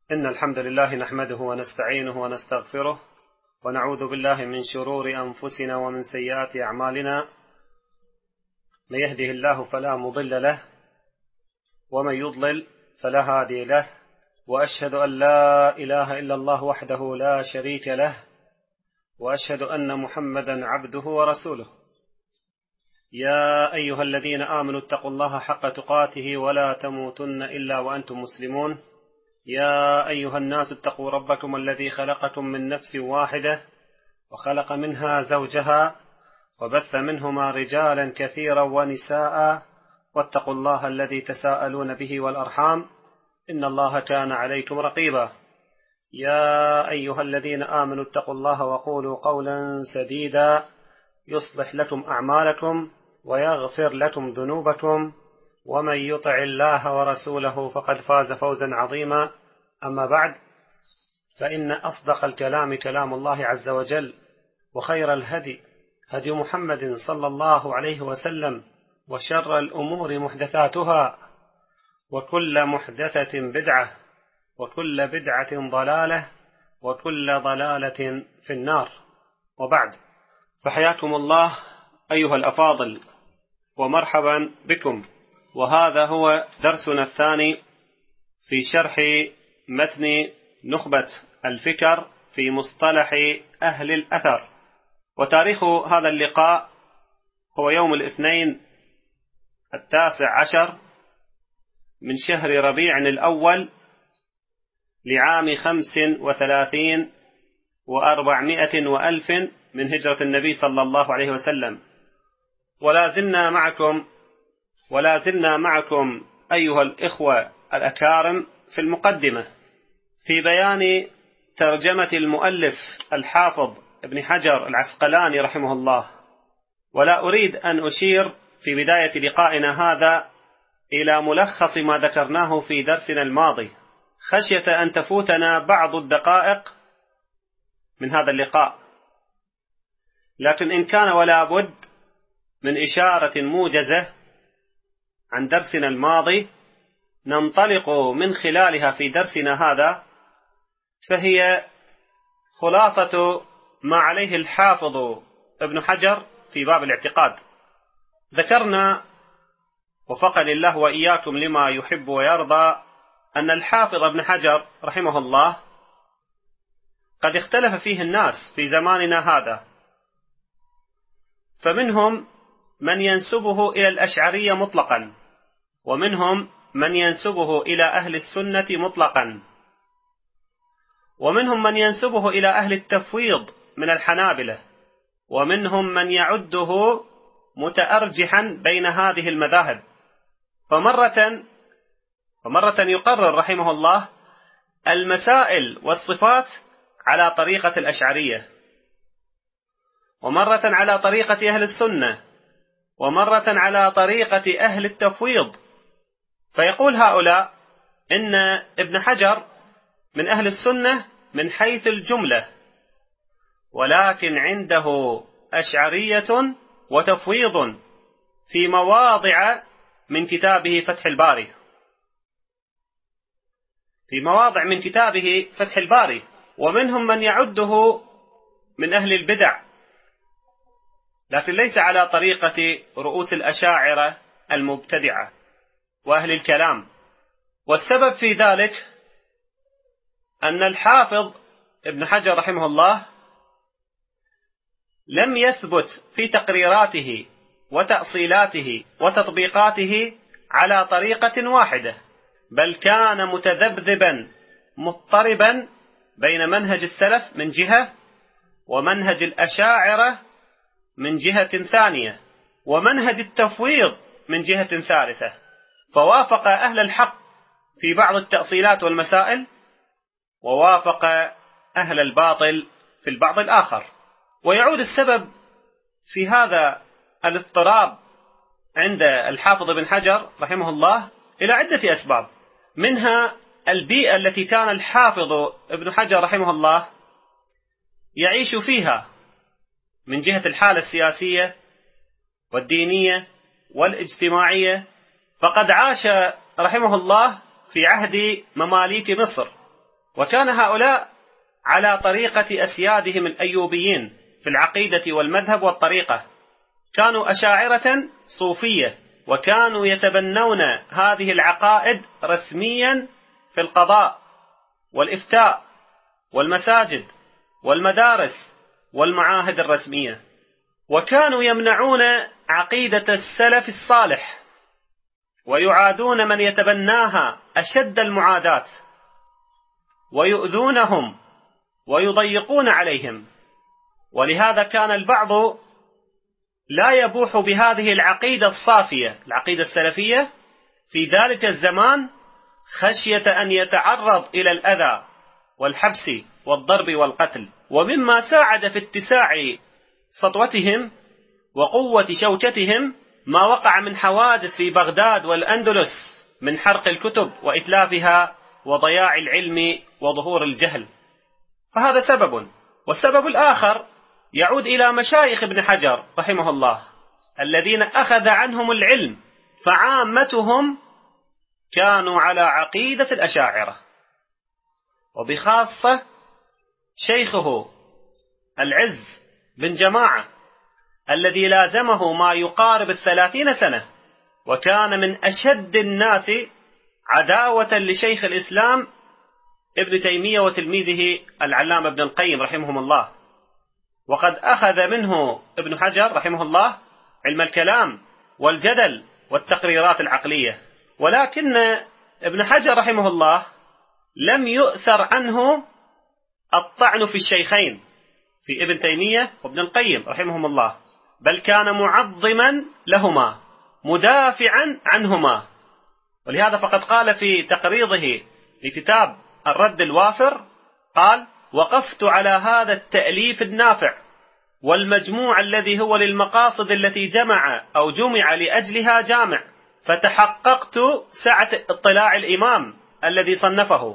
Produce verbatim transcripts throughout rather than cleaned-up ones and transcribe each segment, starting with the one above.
إن الحمد لله نحمده ونستعينه ونستغفره ونعوذ بالله من شرور أنفسنا ومن سيئات أعمالنا. من يهده الله فلا مضل له ومن يضلل فلا هادي له، وأشهد أن لا إله إلا الله وحده لا شريك له، وأشهد أن محمدا عبده ورسوله. يا أيها الذين آمنوا اتقوا الله حق تقاته ولا تموتن إلا وأنتم مسلمون. يا أيها الناس اتقوا ربكم الذي خلقكم من نفس واحدة وخلق منها زوجها وبث منهما رجالا كثيرا ونساء، واتقوا الله الذي تساءلون به والأرحام إن الله كان عليكم رقيبا. يا أيها الذين آمنوا اتقوا الله وقولوا قولا سديدا يصلح لكم أعمالكم ويغفر لكم ذنوبكم، ومن يطع الله ورسوله فقد فاز فوزا عظيما. أما بعد، فإن أصدق الكلام كلام الله عز وجل، وخير الهدي هدي محمد صلى الله عليه وسلم، وشر الأمور محدثاتها، وكل محدثة بدعة، وكل بدعة ضلالة، وكل ضلالة في النار. وبعد، فحياكم الله أيها الأفاضل، ومرحبا بكم. وهذا هو درسنا الثاني في شرح متن نخبة الفكر في مصطلح أهل الأثر. وتاريخ هذا اللقاء هو يوم الاثنين التاسع عشر من شهر ربيع الأول لعام خمس وثلاثين وأربعمائة وألف من هجرة النبي صلى الله عليه وسلم. ولا زلنا معكم ولا زلنا معكم أيها الإخوة الأكارم في المقدمة في بيان ترجمة المؤلف الحافظ ابن حجر العسقلاني رحمه الله. ولا أريد أن أشير في بداية لقائنا هذا إلى ملخص ما ذكرناه في درسنا الماضي، خشية أن تفوتنا بعض الدقائق من هذا اللقاء، لكن إن كان ولا بد من إشارة موجزة عن درسنا الماضي ننطلق من خلالها في درسنا هذا، فهي خلاصة ما عليه الحافظ ابن حجر في باب الاعتقاد. ذكرنا وفقني الله وإياكم لما يحب ويرضى أن الحافظ ابن حجر رحمه الله قد اختلف فيه الناس في زماننا هذا، فمنهم من ينسبه إلى الأشعرية مطلقا، ومنهم من ينسبه إلى أهل السنة مطلقا، ومنهم من ينسبه إلى أهل التفويض من الحنابلة، ومنهم من يعده متأرجحا بين هذه المذاهب. فمرة فمرة يقرر رحمه الله المسائل والصفات على طريقة الأشعرية، ومرة على طريقة أهل السنة، ومرة على طريقة أهل التفويض. فيقول هؤلاء إن ابن حجر من أهل السنة من حيث الجملة، ولكن عنده أشعرية وتفويض في مواضع من كتابه فتح الباري في مواضع من كتابه فتح الباري ومنهم من يعده من أهل البدع، لكن ليس على طريقة رؤوس الأشاعرة المبتدعة وأهل الكلام. والسبب في ذلك أن الحافظ ابن حجر رحمه الله لم يثبت في تقريراته وتأصيلاته وتطبيقاته على طريقة واحدة، بل كان متذبذبا مضطربا بين منهج السلف من جهة، ومنهج الأشاعرة من جهة ثانية، ومنهج التفويض من جهة ثالثة. فوافق أهل الحق في بعض التأصيلات والمسائل، ووافق أهل الباطل في البعض الآخر. ويعود السبب في هذا الاضطراب عند الحافظ بن حجر رحمه الله إلى عدة أسباب، منها البيئة التي كان الحافظ ابن حجر رحمه الله يعيش فيها من جهة الحالة السياسية والدينية والاجتماعية. فقد عاش رحمه الله في عهد مماليك مصر، وكان هؤلاء على طريقة أسيادهم الأيوبيين في العقيدة والمذهب والطريقة، كانوا أشاعرة صوفية، وكانوا يتبنون هذه العقائد رسميا في القضاء والإفتاء والمساجد والمدارس والمعاهد الرسمية، وكانوا يمنعون عقيدة السلف الصالح ويعادون من يتبناها أشد المعاداة، ويؤذونهم ويضيقون عليهم. ولهذا كان البعض لا يبوح بهذه العقيدة الصافية، العقيدة السلفية، في ذلك الزمان خشية أن يتعرض إلى الأذى والحبس والضرب والقتل. ومما ساعد في اتساع سطوتهم وقوة شوكتهم ما وقع من حوادث في بغداد والأندلس من حرق الكتب وإتلافها وضياع العلم وظهور الجهل، فهذا سبب. والسبب الآخر يعود إلى مشايخ ابن حجر رحمه الله الذين أخذ عنهم العلم، فعامتهم كانوا على عقيدة الأشاعرة، وبخاصة شيخه العز بن جماعة الذي لازمه ما يقارب الثلاثين سنة، وكان من أشد الناس عداوة لشيخ الإسلام ابن تيمية وتلميذه العلامة ابن القيم رحمهم الله. وقد أخذ منه ابن حجر رحمه الله علم الكلام والجدل والتقريرات العقلية، ولكن ابن حجر رحمه الله لم يؤثر عنه الطعن في الشيخين، في ابن تيمية وابن القيم رحمهم الله، بل كان معظما لهما مدافعا عنهما. ولهذا فقد قال في تقريضه لكتاب الرد الوافر، قال: وقفت على هذا التأليف النافع والمجموع الذي هو للمقاصد التي جمع أو جمع لأجلها جامع، فتحققت سعة اطلاع الإمام الذي صنفه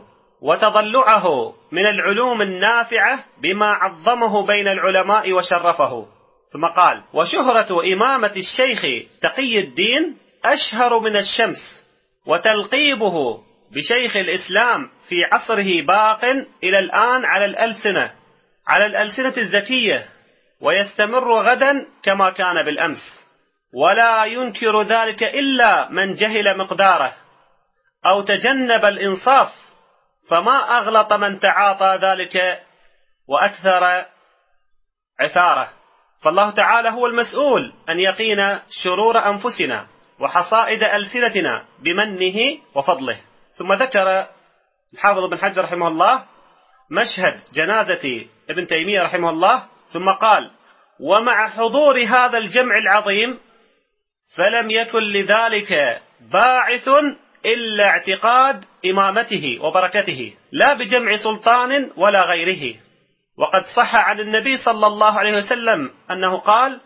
وتضلعه من العلوم النافعة بما عظمه بين العلماء وشرفه. ثم قال: وشهرة إمامة الشيخ تقي الدين أشهر من الشمس، وتلقيبه بشيخ الإسلام في عصره باق إلى الآن على الألسنة على الألسنة الزكية، ويستمر غدا كما كان بالأمس، ولا ينكر ذلك إلا من جهل مقداره أو تجنب الإنصاف، فما أغلط من تعاطى ذلك وأكثر عثاره. فالله تعالى هو المسؤول أن يقينا شرور أنفسنا وحصائد ألسنتنا بمنه وفضله. ثم ذكر الحافظ بن حجر رحمه الله مشهد جنازة ابن تيمية رحمه الله، ثم قال: ومع حضور هذا الجمع العظيم فلم يكن لذلك باعث إلا اعتقاد إمامته وبركته، لا بجمع سلطان ولا غيره. وقد صح عن النبي صلى الله عليه وسلم أنه قال: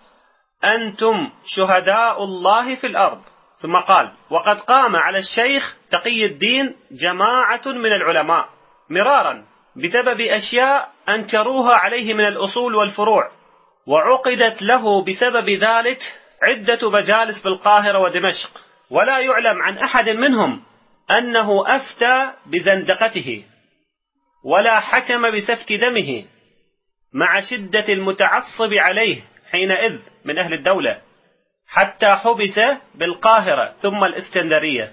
أنتم شهداء الله في الأرض. ثم قال: وقد قام على الشيخ تقي الدين جماعة من العلماء مرارا بسبب أشياء أنكروها عليه من الأصول والفروع، وعقدت له بسبب ذلك عدة مجالس في القاهرة ودمشق، ولا يعلم عن أحد منهم أنه أفتى بزندقته ولا حكم بسفك دمه، مع شدة المتعصب عليه حينئذ من أهل الدولة، حتى حبس بالقاهرة ثم الإسكندرية.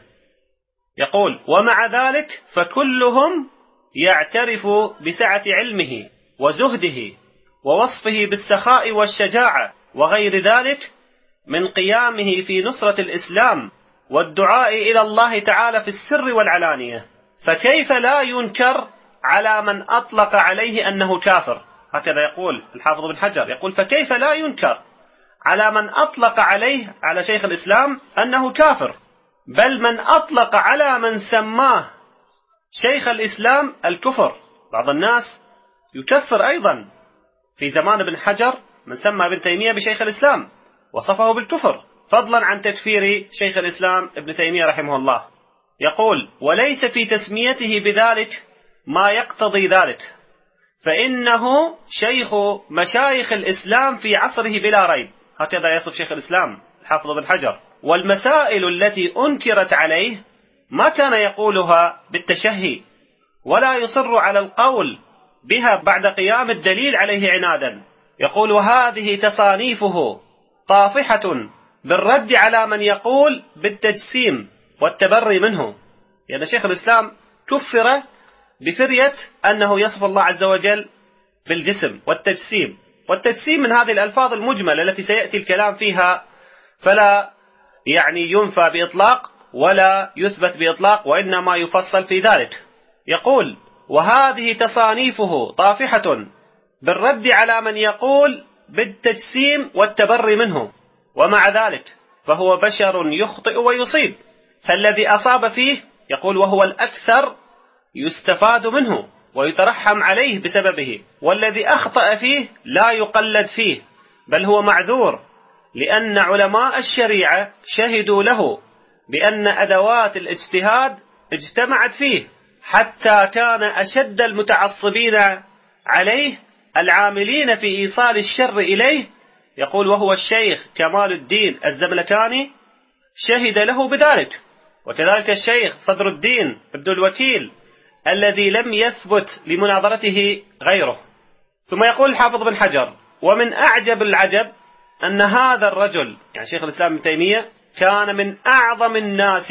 يقول: ومع ذلك فكلهم يعترف بسعة علمه وزهده ووصفه بالسخاء والشجاعة وغير ذلك من قيامه في نصرة الإسلام والدعاء إلى الله تعالى في السر والعلانية، فكيف لا ينكر على من أطلق عليه أنه كافر؟ هكذا يقول الحافظ بن حجر، يقول: فكيف لا ينكر على من أطلق عليه على شيخ الإسلام أنه كافر، بل من أطلق على من سماه شيخ الإسلام الكفر. بعض الناس يكفر أيضا في زمان ابن حجر من سمى ابن تيمية بشيخ الإسلام وصفه بالكفر، فضلا عن تكفير شيخ الإسلام ابن تيمية رحمه الله. يقول: وليس في تسميته بذلك ما يقتضي ذلك، فإنه شيخ مشايخ الإسلام في عصره بلا ريب. هكذا يصف شيخ الإسلام الحافظ بن حجر. والمسائل التي أنكرت عليه ما كان يقولها بالتشهي ولا يصر على القول بها بعد قيام الدليل عليه عنادا. يقول: وهذه تصانيفه طافحة بالرد على من يقول بالتجسيم والتبري منه. يعني شيخ الإسلام كفر بفرية أنه يصف الله عز وجل بالجسم والتجسيم. والتجسيم من هذه الألفاظ المجملة التي سيأتي الكلام فيها، فلا يعني ينفى بإطلاق ولا يثبت بإطلاق، وإنما يفصل في ذلك. يقول: وهذه تصانيفه طافحة بالرد على من يقول بالتجسيم والتبري منه، ومع ذلك فهو بشر يخطئ ويصيب، فالذي أصاب فيه يقول وهو الأكثر يستفاد منه ويترحم عليه بسببه، والذي أخطأ فيه لا يقلد فيه، بل هو معذور، لأن علماء الشريعة شهدوا له بأن أدوات الاجتهاد اجتمعت فيه، حتى كان أشد المتعصبين عليه العاملين في إيصال الشر إليه. يقول: وهو الشيخ كمال الدين الزملكاني شهد له بذلك، وكذلك الشيخ صدر الدين ابن الوكيل الذي لم يثبت لمناظرته غيره. ثم يقول الحافظ بن حجر: ومن أعجب العجب أن هذا الرجل، يعني شيخ الإسلام ابن تيمية، كان من أعظم الناس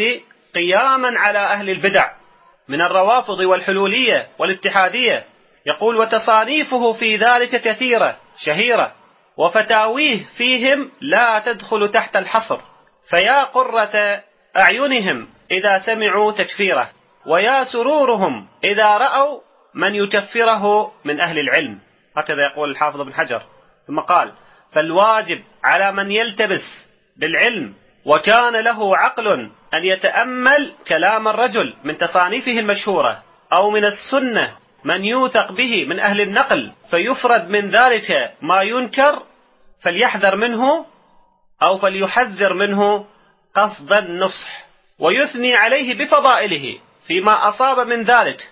قياما على أهل البدع من الروافض والحلولية والاتحادية. يقول: وتصانيفه في ذلك كثيرة شهيرة، وفتاويه فيهم لا تدخل تحت الحصر، فيا قرة أعينهم إذا سمعوا تكفيره، ويا سرورهم إذا رأوا من يكفره من أهل العلم. هكذا يقول الحافظ بن حجر. ثم قال: فالواجب على من يلتبس بالعلم وكان له عقل أن يتأمل كلام الرجل من تصانيفه المشهورة أو من السنة من يوثق به من أهل النقل، فيفرد من ذلك ما ينكر، فليحذر منه أو فليحذر منه قصد النصح، ويثني عليه بفضائله فيما أصاب من ذلك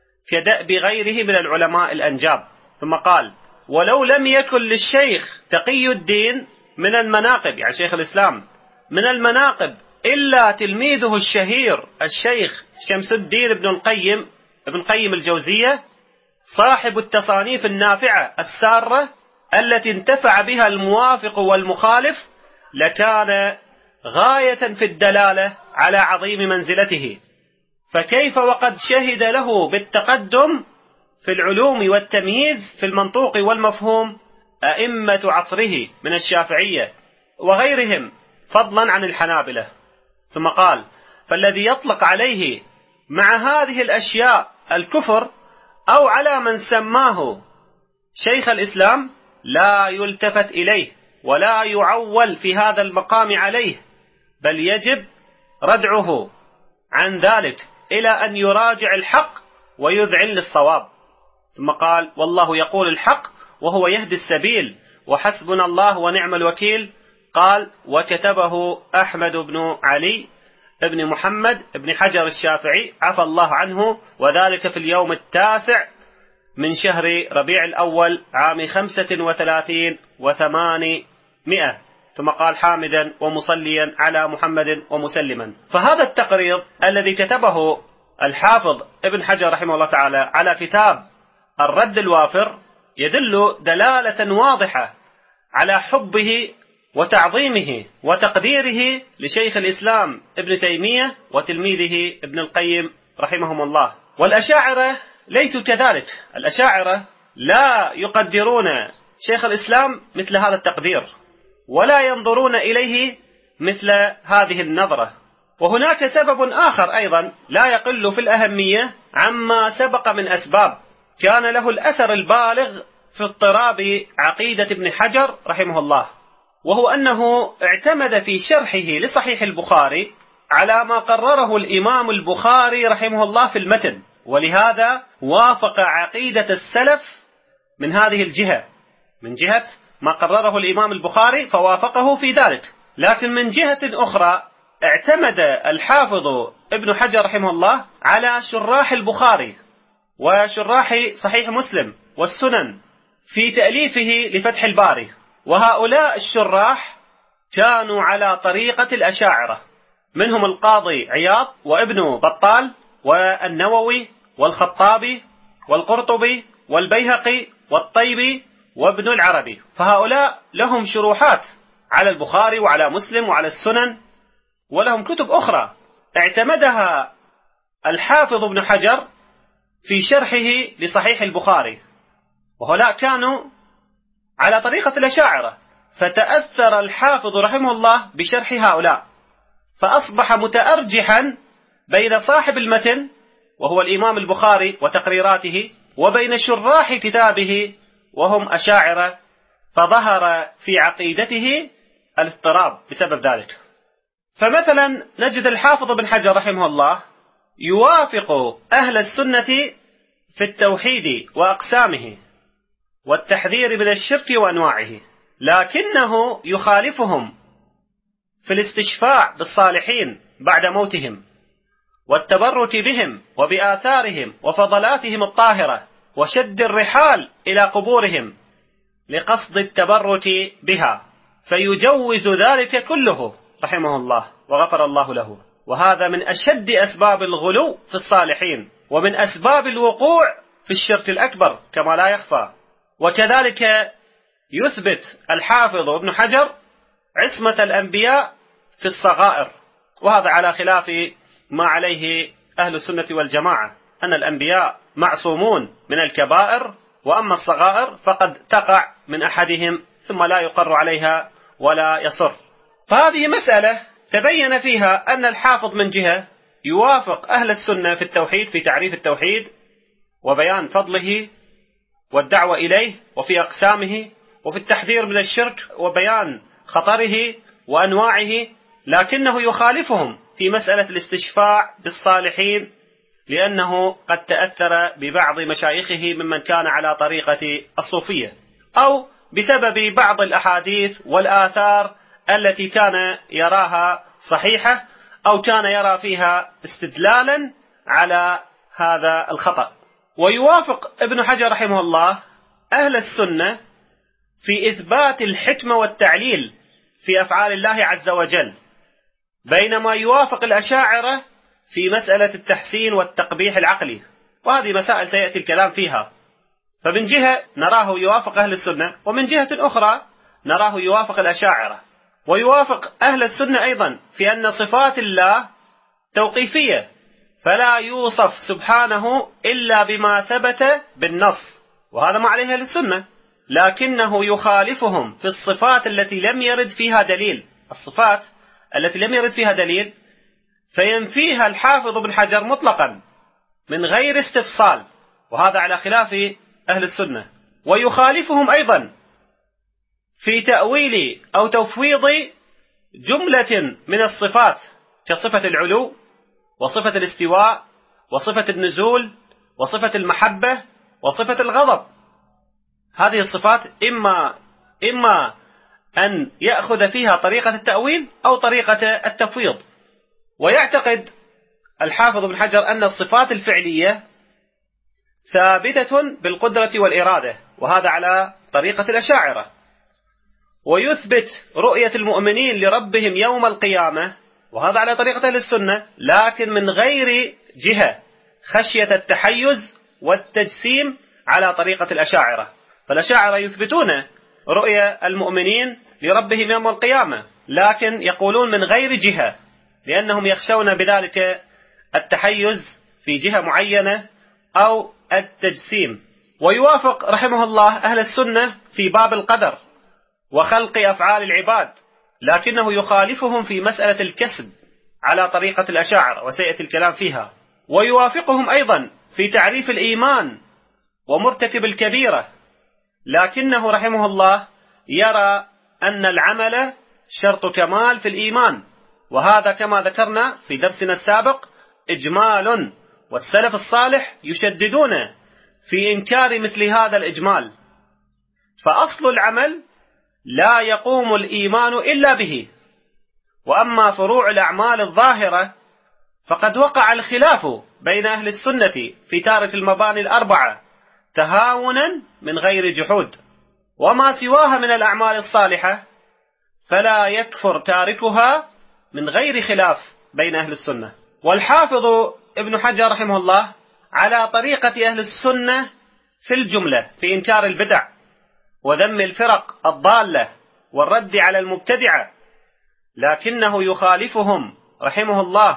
كدأب غيره من العلماء الأنجاب. ثم قال: ولو لم يكن للشيخ تقي الدين من المناقب، يعني شيخ الإسلام، من المناقب إلا تلميذه الشهير الشيخ شمس الدين ابن القيم ابن القيم الجوزية، صاحب التصانيف النافعة السارة التي انتفع بها الموافق والمخالف، لكان غاية في الدلالة على عظيم منزلته. فكيف وقد شهد له بالتقدم في العلوم والتمييز في المنطوق والمفهوم أئمة عصره من الشافعية وغيرهم، فضلا عن الحنابلة. ثم قال: فالذي يطلق عليه مع هذه الأشياء الكفر أو على من سماه شيخ الإسلام لا يلتفت إليه ولا يعول في هذا المقام عليه، بل يجب ردعه عن ذلك إلى أن يراجع الحق ويذعن للصواب. ثم قال: والله يقول الحق وهو يهدي السبيل، وحسبنا الله ونعم الوكيل. قال: وكتبه أحمد بن علي ابن محمد ابن حجر الشافعي عفى الله عنه، وذلك في اليوم التاسع من شهر ربيع الأول عام خمسة وثلاثين وثمانمائة. ثم قال: حامدا ومصليا على محمد ومسلما. فهذا التقرير الذي كتبه الحافظ ابن حجر رحمه الله تعالى على كتاب الرد الوافر يدل دلالة واضحة على حبه وتعظيمه وتقديره لشيخ الإسلام ابن تيمية وتلميذه ابن القيم رحمهم الله. والأشاعرة ليسوا كذلك. الأشاعرة لا يقدرون شيخ الإسلام مثل هذا التقدير، ولا ينظرون إليه مثل هذه النظرة. وهناك سبب آخر أيضا لا يقل في الأهمية عما سبق من أسباب كان له الأثر البالغ في اضطراب عقيدة ابن حجر رحمه الله، وهو أنه اعتمد في شرحه لصحيح البخاري على ما قرره الإمام البخاري رحمه الله في المتن، ولهذا وافق عقيدة السلف من هذه الجهة، من جهة ما قرره الإمام البخاري فوافقه في ذلك. لكن من جهة أخرى اعتمد الحافظ ابن حجر رحمه الله على شراح البخاري وشراح صحيح مسلم والسنن في تأليفه لفتح الباري، وهؤلاء الشراح كانوا على طريقة الأشاعرة، منهم القاضي عياض وابن بطال والنووي والخطابي والقرطبي والبيهقي والطيبي وابن العربي، فهؤلاء لهم شروحات على البخاري وعلى مسلم وعلى السنن، ولهم كتب أخرى اعتمدها الحافظ ابن حجر في شرحه لصحيح البخاري، وهؤلاء كانوا على طريقة الأشاعرة، فتأثر الحافظ رحمه الله بشرح هؤلاء، فأصبح متأرجحا بين صاحب المتن وهو الإمام البخاري وتقريراته وبين شراح كتابه وهم أشاعرة، فظهر في عقيدته الاضطراب بسبب ذلك. فمثلا نجد الحافظ ابن حجر رحمه الله يوافق أهل السنة في التوحيد وأقسامه والتحذير من الشرك وأنواعه، لكنه يخالفهم في الاستشفاع بالصالحين بعد موتهم والتبرك بهم وبآثارهم وفضلاتهم الطاهرة وشد الرحال إلى قبورهم لقصد التبرك بها، فيجوز ذلك كله رحمه الله وغفر الله له. وهذا من أشد أسباب الغلو في الصالحين، ومن أسباب الوقوع في الشرك الأكبر كما لا يخفى. وكذلك يثبت الحافظ ابن حجر عصمة الأنبياء في الصغائر، وهذا على خلاف ما عليه أهل السنة والجماعة، أن الأنبياء معصومون من الكبائر، وأما الصغائر فقد تقع من أحدهم ثم لا يقر عليها ولا يصر. فهذه مسألة تبين فيها أن الحافظ من جهة يوافق أهل السنة في التوحيد، في تعريف التوحيد وبيان فضله والدعوة إليه، وفي أقسامه، وفي التحذير من الشرك وبيان خطره وأنواعه، لكنه يخالفهم في مسألة الاستشفاع بالصالحين، لأنه قد تأثر ببعض مشايخه ممن كان على طريقة الصوفية، أو بسبب بعض الأحاديث والآثار التي كان يراها صحيحة، أو كان يرى فيها استدلالا على هذا الخطأ. ويوافق ابن حجر رحمه الله أهل السنة في إثبات الحكمة والتعليل في أفعال الله عز وجل، بينما يوافق الأشاعرة في مسألة التحسين والتقبيح العقلي، وهذه مسائل سيأتي الكلام فيها. فمن جهة نراه يوافق أهل السنة، ومن جهة أخرى نراه يوافق الأشاعرة. ويوافق أهل السنة أيضا في أن صفات الله توقيفية، فلا يوصف سبحانه إلا بما ثبت بالنص، وهذا ما عليه أهل السنة، لكنه يخالفهم في الصفات التي لم يرد فيها دليل، الصفات التي لم يرد فيها دليل فينفيها الحافظ ابن حجر مطلقا من غير استفصال، وهذا على خلاف أهل السنة. ويخالفهم أيضا في تأويل أو تفويض جملة من الصفات كصفة العلو وصفة الاستواء وصفة النزول وصفة المحبة وصفة الغضب. هذه الصفات إما إما أن يأخذ فيها طريقة التأويل أو طريقة التفويض. ويعتقد الحافظ ابن حجر أن الصفات الفعلية ثابتة بالقدرة والإرادة، وهذا على طريقة الأشاعرة. ويثبت رؤية المؤمنين لربهم يوم القيامة، وهذا على طريقة أهل السنة، لكن من غير جهة خشية التحيز والتجسيم على طريقة الأشاعرة. فالأشاعرة يثبتون رؤية المؤمنين لربهم يوم القيامة، لكن يقولون من غير جهة، لأنهم يخشون بذلك التحيز في جهة معينة أو التجسيم. ويوافق رحمه الله أهل السنة في باب القدر وخلق أفعال العباد، لكنه يخالفهم في مسألة الكسب على طريقة الأشاعرة، وسيأتي الكلام فيها. ويوافقهم أيضا في تعريف الإيمان ومرتكب الكبيرة، لكنه رحمه الله يرى أن العمل شرط كمال في الإيمان، وهذا كما ذكرنا في درسنا السابق إجمال، والسلف الصالح يشددون في إنكار مثل هذا الإجمال. فأصل العمل لا يقوم الإيمان إلا به، وأما فروع الأعمال الظاهرة فقد وقع الخلاف بين أهل السنة في تارك المباني الأربعة تهاونا من غير جحود، وما سواها من الأعمال الصالحة فلا يكفر تاركها من غير خلاف بين أهل السنة. والحافظ ابن حجر رحمه الله على طريقة أهل السنة في الجملة في إنكار البدع وذم الفرق الضالة والرد على المبتدعة، لكنه يخالفهم رحمه الله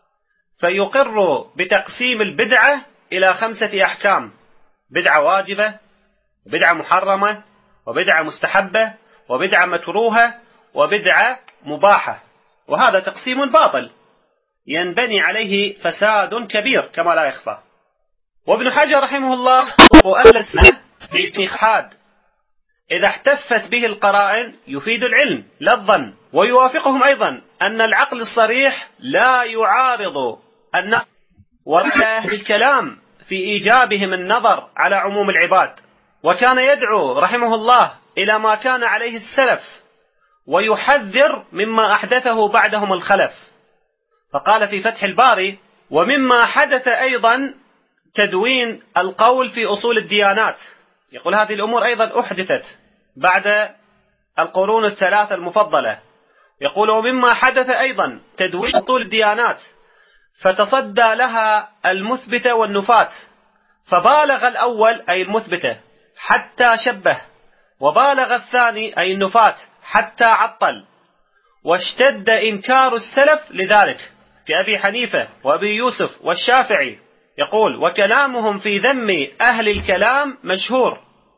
فيقر بتقسيم البدعة إلى خمسة أحكام: بدعة واجبة، وبدعة محرمة، وبدعة مستحبة، وبدعة مكروهة، وبدعة مباحة. وهذا تقسيم باطل ينبني عليه فساد كبير كما لا يخفى. وابن حجر رحمه الله وأهل السنة باجتهاد إذا احتفت به القرائن يفيد العلم لا الظن، ويوافقهم أيضا أن العقل الصريح لا يعارض النقل، وعلى أهل الكلام في إيجابهم النظر على عموم العباد. وكان يدعو رحمه الله إلى ما كان عليه السلف ويحذر مما أحدثه بعدهم الخلف. فقال في فتح الباري: ومما حدث أيضا تدوين القول في أصول الديانات. يقول هذه الأمور أيضا أحدثت بعد القرون الثلاثة المفضلة. يقول: ومما حدث أيضا تدوين أصول الديانات فتصدى لها المثبتة والنفاة، فبالغ الأول أي المثبتة حتى شبه، وبالغ الثاني أي النفاة حتى عطل، واشتد إنكار السلف لذلك كأبي حنيفة وأبي يوسف والشافعي. يقول: وكلامهم في ذم أهل الكلام مشهور،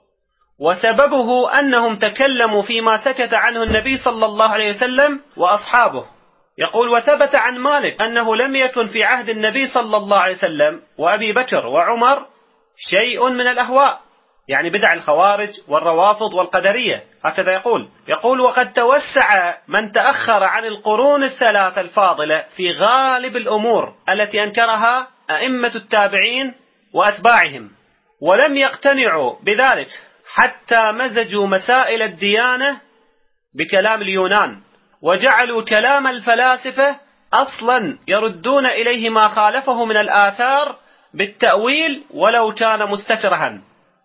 وسببه أنهم تكلموا فيما سكت عنه النبي صلى الله عليه وسلم وأصحابه. يقول: وثبت عن مالك أنه لم يكن في عهد النبي صلى الله عليه وسلم وأبي بكر وعمر شيء من الأهواء، يعني بدع الخوارج والروافض والقدرية. هكذا يقول. يقول: وقد توسع من تأخر عن القرون الثلاثة الفاضلة في غالب الأمور التي أنكرها أئمة التابعين وأتباعهم، ولم يقتنعوا بذلك حتى مزجوا مسائل الديانة بكلام اليونان، وجعلوا كلام الفلاسفة أصلا يردون إليه ما خالفه من الآثار بالتأويل ولو كان مستكرها.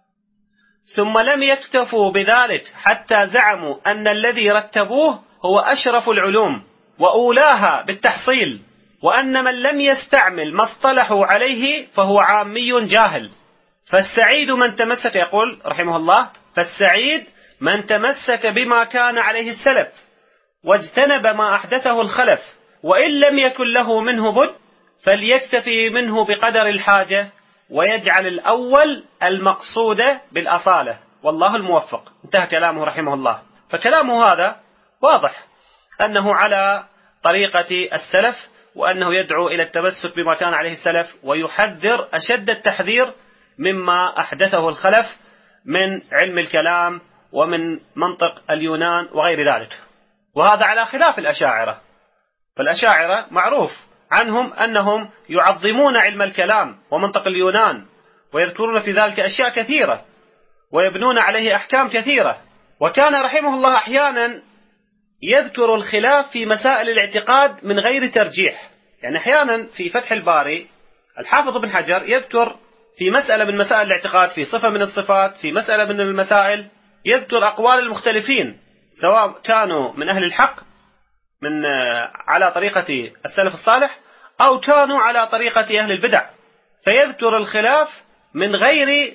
ثم لم يكتفوا بذلك حتى زعموا أن الذي رتبوه هو أشرف العلوم وأولاها بالتحصيل، وأن من لم يستعمل ما اصطلحوا عليه فهو عامي جاهل. فالسعيد من تمسك، يقول رحمه الله: فالسعيد من تمسك بما كان عليه السلف واجتنب ما أحدثه الخلف، وإن لم يكن له منه بد فليكتفي منه بقدر الحاجة ويجعل الأول المقصود بالأصالة، والله الموفق. انتهى كلامه رحمه الله. فكلامه هذا واضح أنه على طريقة السلف، وأنه يدعو إلى التمسك بما كان عليه السلف، ويحذر أشد التحذير مما أحدثه الخلف من علم الكلام ومن منطق اليونان وغير ذلك. وهذا على خلاف الأشاعرة. فالأشاعرة معروف عنهم أنهم يعظمون علم الكلام ومنطق اليونان، ويذكرون في ذلك أشياء كثيرة ويبنون عليه أحكام كثيرة. وكان رحمه الله أحيانا يذكر الخلاف في مسائل الاعتقاد من غير ترجيح. يعني أحيانا في فتح الباري الحافظ ابن حجر يذكر في مسألة من مسائل الاعتقاد، في صفة من الصفات، في مسألة من المسائل، يذكر أقوال المختلفين سواء كانوا من أهل الحق من على طريقة السلف الصالح أو كانوا على طريقة أهل البدع، فيذكر الخلاف من غير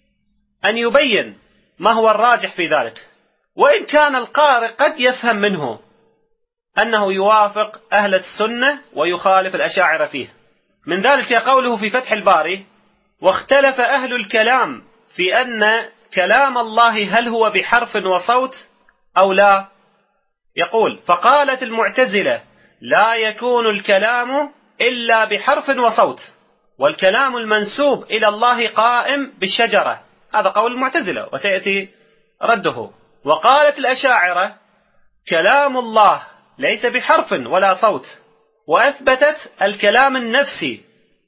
أن يبين ما هو الراجح في ذلك، وإن كان القارئ قد يفهم منه أنه يوافق أهل السنة ويخالف الأشاعرة فيه. من ذلك قوله في فتح الباري: واختلف أهل الكلام في أن كلام الله هل هو بحرف وصوت أو لا. يقول: فقالت المعتزلة: لا يكون الكلام إلا بحرف وصوت، والكلام المنسوب إلى الله قائم بالشجرة. هذا قول المعتزلة وسيأتي رده. وقالت الأشاعرة: كلام الله ليس بحرف ولا صوت، وأثبتت الكلام النفسي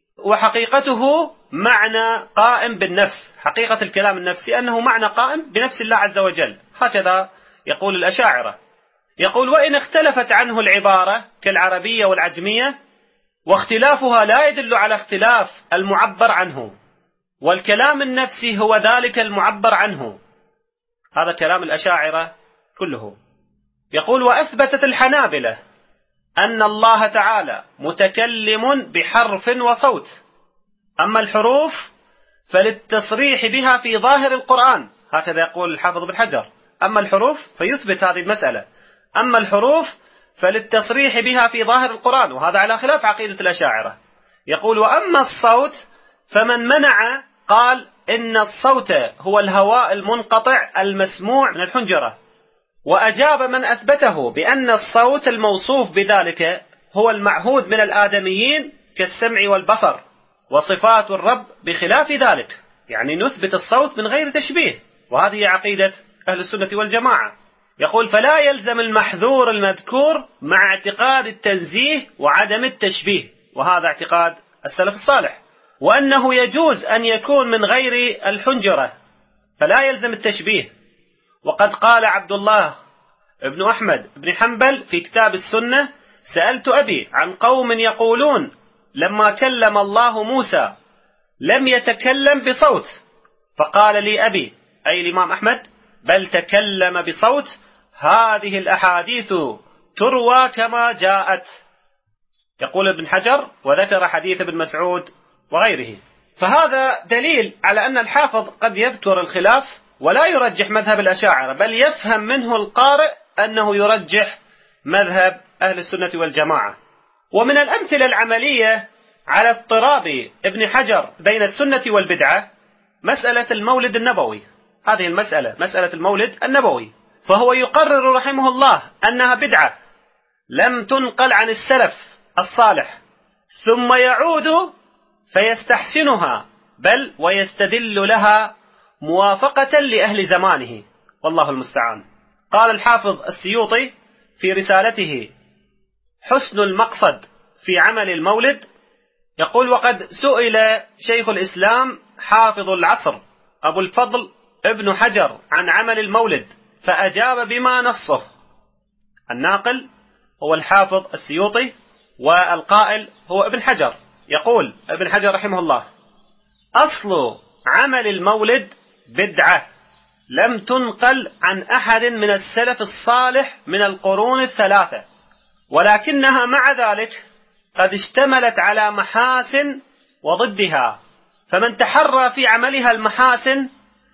وحقيقته معنى قائم بالنفس. حقيقة الكلام النفسي أنه معنى قائم بنفس الله عز وجل. هكذا يقول الأشاعرة. يقول: وإن اختلفت عنه العبارة كالعربية والعجمية، واختلافها لا يدل على اختلاف المعبر عنه، والكلام النفسي هو ذلك المعبر عنه. هذا كلام الأشاعرة كله. يقول: وأثبتت الحنابلة أن الله تعالى متكلم بحرف وصوت، أما الحروف فللتصريح بها في ظاهر القرآن، هكذا يقول الحافظ ابن حجر. أما الحروف فيثبت هذه المسألة، أما الحروف فللتصريح بها في ظاهر القرآن، وهذا على خلاف عقيدة الأشاعرة. يقول: وأما الصوت فمن منع قال إن الصوت هو الهواء المنقطع المسموع من الحنجرة، وأجاب من أثبته بأن الصوت الموصوف بذلك هو المعهود من الآدميين كالسمع والبصر، وصفات الرب بخلاف ذلك، يعني نثبت الصوت من غير تشبيه، وهذه عقيدة أهل السنة والجماعة. يقول: فلا يلزم المحذور المذكور مع اعتقاد التنزيه وعدم التشبيه، وهذا اعتقاد السلف الصالح، وأنه يجوز أن يكون من غير الحنجرة فلا يلزم التشبيه. وقد قال عبد الله بن أحمد بن حنبل في كتاب السنة: سألت أبي عن قوم يقولون لما كلم الله موسى لم يتكلم بصوت، فقال لي أبي، أي الإمام أحمد: بل تكلم بصوت، هذه الأحاديث تروى كما جاءت. يقول ابن حجر: وذكر حديث ابن مسعود وغيره. فهذا دليل على أن الحافظ قد يذكر الخلاف ولا يرجح مذهب الأشاعرة، بل يفهم منه القارئ أنه يرجح مذهب أهل السنة والجماعة. ومن الأمثلة العملية على اضطراب ابن حجر بين السنة والبدعة مسألة المولد النبوي. هذه المسألة مسألة المولد النبوي، فهو يقرر رحمه الله أنها بدعة لم تنقل عن السلف الصالح، ثم يعود فيستحسنها، بل ويستدل لها موافقة لأهل زمانه، والله المستعان. قال الحافظ السيوطي في رسالته حسن المقصد في عمل المولد، يقول: وقد سئل شيخ الإسلام حافظ العصر أبو الفضل ابن حجر عن عمل المولد فأجاب بما نصه. الناقل هو الحافظ السيوطي والقائل هو ابن حجر. يقول ابن حجر رحمه الله: أصل عمل المولد بدعة لم تنقل عن أحد من السلف الصالح من القرون الثلاثة، ولكنها مع ذلك قد اشتملت على محاسن وضدها، فمن تحرى في عملها المحاسن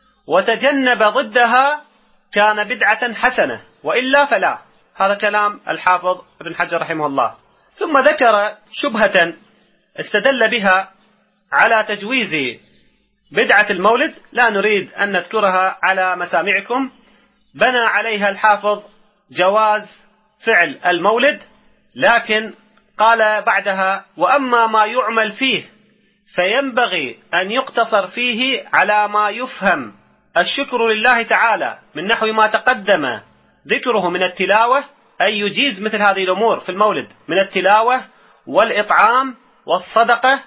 وتجنب ضدها كان بدعة حسنة، وإلا فلا. هذا كلام الحافظ ابن حجر رحمه الله. ثم ذكر شبهة استدل بها على تجويز بدعة المولد، لا نريد أن نذكرها على مسامعكم. بنى عليها الحافظ جواز فعل المولد، لكن قال بعدها: وأما ما يعمل فيه فينبغي أن يقتصر فيه على ما يفهم الشكر لله تعالى من نحو ما تقدم ذكره من التلاوة، أي يجيز مثل هذه الأمور في المولد من التلاوة والإطعام والصدقة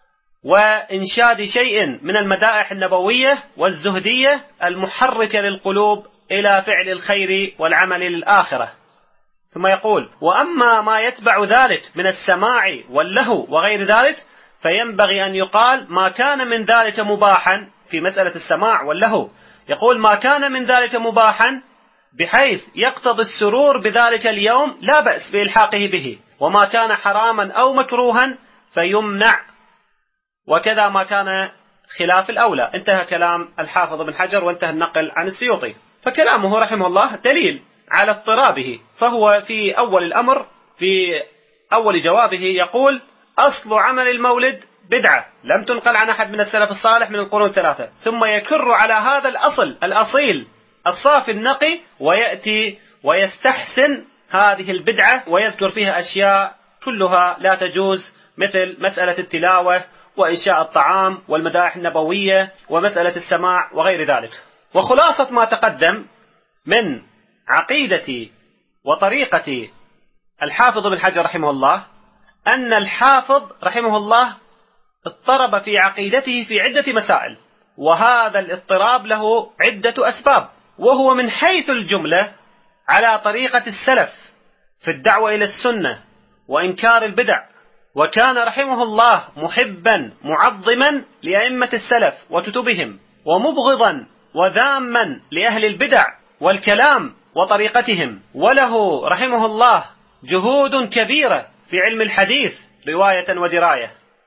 وإنشاد شيء من المدائح النبوية والزهدية المحركة للقلوب إلى فعل الخير والعمل للآخرة. ثم يقول: وأما ما يتبع ذلك من السماع واللهو وغير ذلك فينبغي أن يقال ما كان من ذلك مباحا. في مسألة السماع واللهو يقول: ما كان من ذلك مباحا بحيث يقتضي السرور بذلك اليوم لا بأس بإلحاقه به، وما كان حراما أو مكروها فيمنع، وكذا ما كان خلاف الأولى. انتهى كلام الحافظ بن حجر وانتهى النقل عن السيوطي. فكلامه رحمه الله دليل على اضطرابه. فهو في أول الأمر في أول جوابه يقول: أصل عمل المولد بدعة لم تنقل عن أحد من السلف الصالح من القرون الثلاثة، ثم يكر على هذا الأصل الأصيل الصافي النقي ويأتي ويستحسن هذه البدعة ويذكر فيها أشياء كلها لا تجوز، مثل مسألة التلاوة وإنشاء الطعام والمدائح النبوية ومسألة السماع وغير ذلك. وخلاصة ما تقدم من عقيدة وطريقة الحافظ بن حجر رحمه الله أن الحافظ رحمه الله اضطرب في عقيدته في عدة مسائل، وهذا الاضطراب له عدة أسباب، وهو من حيث الجملة على طريقة السلف في الدعوة إلى السنة وإنكار البدع، وكان رحمه الله محبا معظما لأئمة السلف وكتبهم، ومبغضا وذاما لأهل البدع والكلام وطريقتهم، وله رحمه الله جهود كبيرة في علم الحديث رواية ودراية.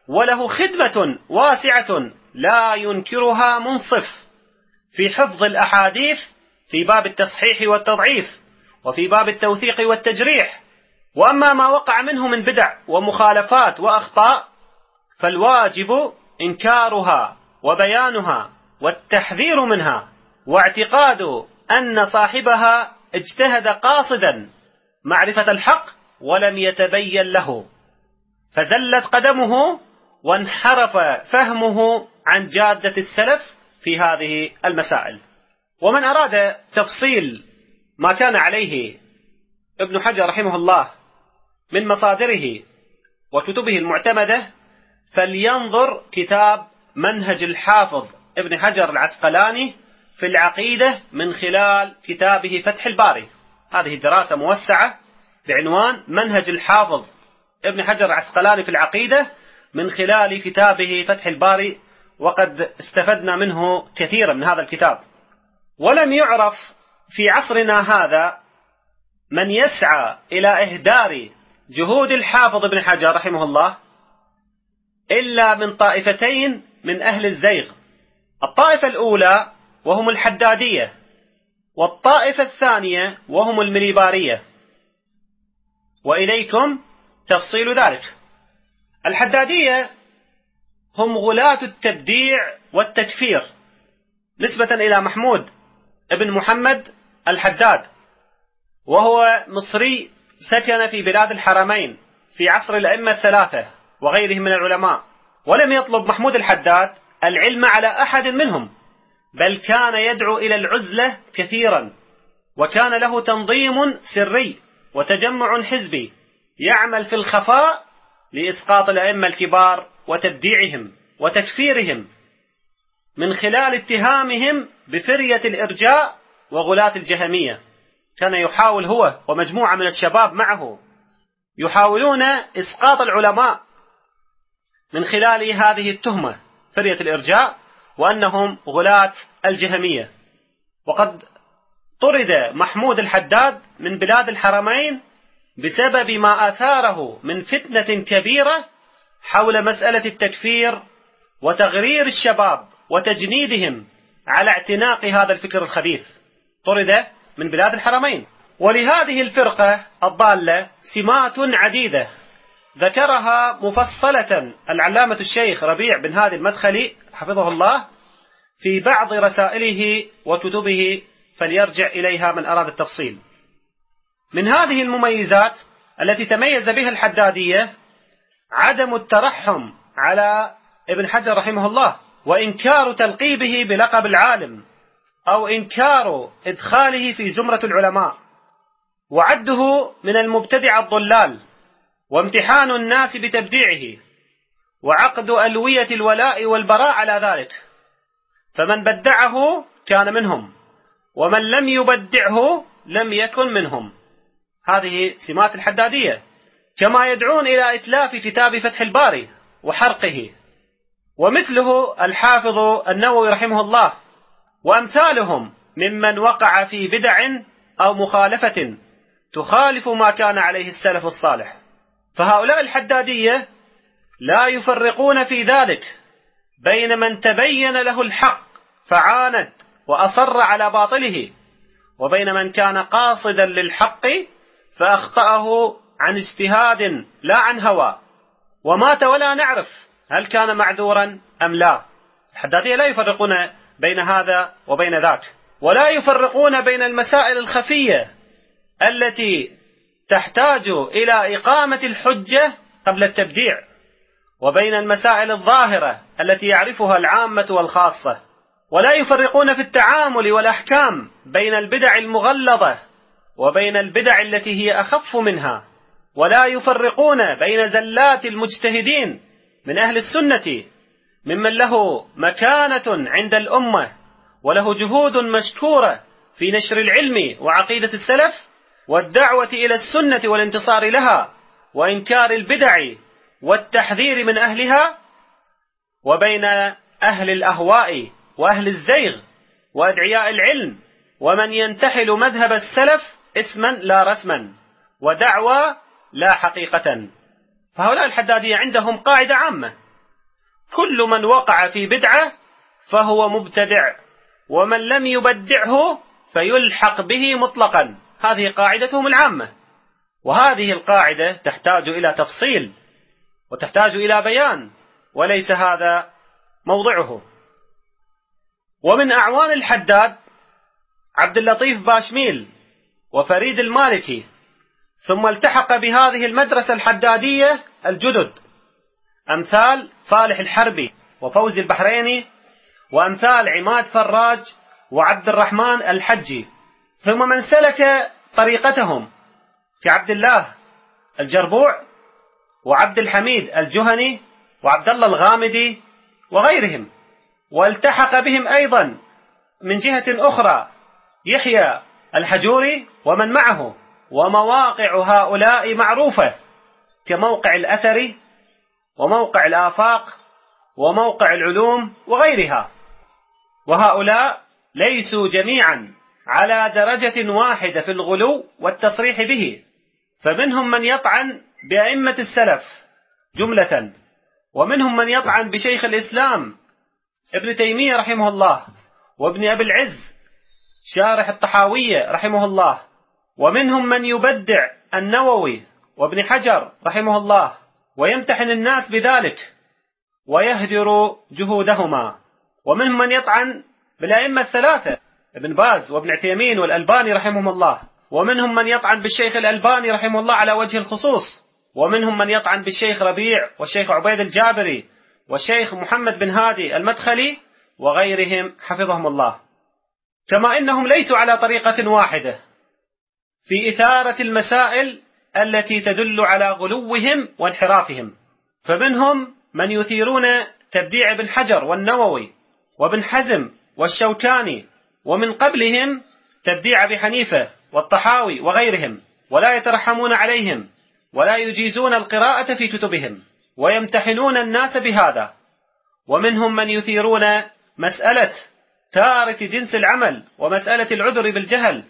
وله خدمة واسعة لا ينكرها منصف في حفظ الأحاديث في باب التصحيح والتضعيف وفي باب التوثيق والتجريح. وأما ما وقع منه من بدع ومخالفات وأخطاء فالواجب إنكارها وبيانها والتحذير منها، واعتقاد أن صاحبها اجتهد قاصدا معرفة الحق ولم يتبين له فزلت قدمه وانحرف فهمه عن جادة السلف في هذه المسائل. ومن أراد تفصيل ما كان عليه ابن حجر رحمه الله من مصادره وكتبه المعتمدة فلينظر كتاب منهج الحافظ ابن حجر العسقلاني في العقيدة من خلال كتابه فتح الباري. هذه دراسة موسعة بعنوان منهج الحافظ ابن حجر العسقلاني في العقيدة من خلال كتابه فتح الباري، وقد استفدنا منه كثيرا من هذا الكتاب. ولم يعرف في عصرنا هذا من يسعى إلى إهدار جهود الحافظ ابن حجر رحمه الله إلا من طائفتين من أهل الزيغ: الطائفة الأولى وهم الحدادية، والطائفة الثانية وهم المليبارية، وإليكم تفصيل ذلك. الحدادية هم غلاة التبديع والتكفير نسبة إلى محمود ابن محمد الحداد، وهو مصري سكن في بلاد الحرمين في عصر الأئمة الثلاثة وغيرهم من العلماء، ولم يطلب محمود الحداد العلم على أحد منهم، بل كان يدعو إلى العزلة كثيرا، وكان له تنظيم سري وتجمع حزبي يعمل في الخفاء لإسقاط الأئمة الكبار وتبديعهم وتكفيرهم من خلال اتهامهم بفرية الإرجاء وغلاة الجهمية. كان يحاول هو ومجموعة من الشباب معه يحاولون إسقاط العلماء من خلال هذه التهمة، فرية الإرجاء، وأنهم غلاة الجهمية. وقد طرد محمود الحداد من بلاد الحرمين بسبب ما آثاره من فتنة كبيرة حول مسألة التكفير وتغرير الشباب وتجنيدهم على اعتناق هذا الفكر الخبيث. طرد من بلاد الحرمين. ولهذه الفرقة الضالة سمات عديدة ذكرها مفصلة العلامة الشيخ ربيع بن هادي المدخلي حفظه الله في بعض رسائله وكتبه، فليرجع إليها من أراد التفصيل. من هذه المميزات التي تميز بها الحدادية عدم الترحم على ابن حجر رحمه الله، وإنكار تلقيبه بلقب العالم أو إنكار إدخاله في زمرة العلماء، وعده من المبتدع الضلال، وامتحان الناس بتبديعه، وعقد ألوية الولاء والبراء على ذلك، فمن بدعه كان منهم، ومن لم يبدعه لم يكن منهم. هذه سمات الحدادية. كما يدعون إلى إتلاف كتاب فتح الباري وحرقه، ومثله الحافظ النووي رحمه الله وأمثالهم ممن وقع في بدع أو مخالفة تخالف ما كان عليه السلف الصالح. فهؤلاء الحدادية لا يفرقون في ذلك بين من تبين له الحق فعاند وأصر على باطله، وبين من كان قاصدا للحق فأخطأه عن اجتهاد لا عن هوى ومات ولا نعرف هل كان معذورا أم لا. الحدادية لا يفرقون بين هذا وبين ذاك، ولا يفرقون بين المسائل الخفية التي تحتاج إلى إقامة الحجة قبل التبديع، وبين المسائل الظاهرة التي يعرفها العامة والخاصة. ولا يفرقون في التعامل والأحكام بين البدع المغلظة وبين البدع التي هي أخف منها. ولا يفرقون بين زلات المجتهدين من أهل السنة ممن له مكانة عند الأمة وله جهود مشكورة في نشر العلم وعقيدة السلف والدعوة إلى السنة والانتصار لها وإنكار البدع والتحذير من أهلها، وبين أهل الأهواء وأهل الزيغ وأدعياء العلم ومن ينتحل مذهب السلف اسما لا رسما ودعوى لا حقيقة. فهؤلاء الحدادية عندهم قاعدة عامة: كل من وقع في بدعة فهو مبتدع، ومن لم يبدعه فيلحق به مطلقا. هذه قاعدتهم العامة، وهذه القاعدة تحتاج إلى تفصيل وتحتاج إلى بيان، وليس هذا موضعه. ومن أعوان الحداد عبد اللطيف باشميل وفريد المالكي، ثم التحق بهذه المدرسة الحدادية الجدد أمثال فالح الحربي وفوزي البحريني، وأمثال عماد فراج وعبد الرحمن الحجي، ثم من سلك طريقتهم كعبد الله الجربوع وعبد الحميد الجهني وعبد الله الغامدي وغيرهم. والتحق بهم أيضا من جهة أخرى يحيى الحجوري ومن معه. ومواقع هؤلاء معروفة كموقع الأثري وموقع الآفاق وموقع العلوم وغيرها. وهؤلاء ليسوا جميعا على درجة واحدة في الغلو والتصريح به، فمنهم من يطعن بأئمة السلف جملة، ومنهم من يطعن بشيخ الإسلام ابن تيمية رحمه الله، وابن أبي العز شارح الطحاوية رحمه الله، ومنهم من يبدع النووي وابن حجر رحمه الله ويمتحن الناس بذلك ويهدر جهودهما، ومنهم من يطعن بالأئمة الثلاثة ابن باز وابن عثيمين والألباني رحمهم الله، ومنهم من يطعن بالشيخ الألباني رحمه الله على وجه الخصوص، ومنهم من يطعن بالشيخ ربيع والشيخ عبيد الجابري والشيخ محمد بن هادي المدخلي وغيرهم حفظهم الله. كما إنهم ليسوا على طريقة واحدة في إثارة المسائل التي تدل على غلوهم وانحرافهم، فمنهم من يثيرون تبديع ابن حجر والنووي وابن حزم والشوكاني، ومن قبلهم تبديع أبي حنيفة والطحاوي وغيرهم، ولا يترحمون عليهم ولا يجيزون القراءة في كتبهم ويمتحنون الناس بهذا. ومنهم من يثيرون مسألة تارك جنس العمل ومسألة العذر بالجهل،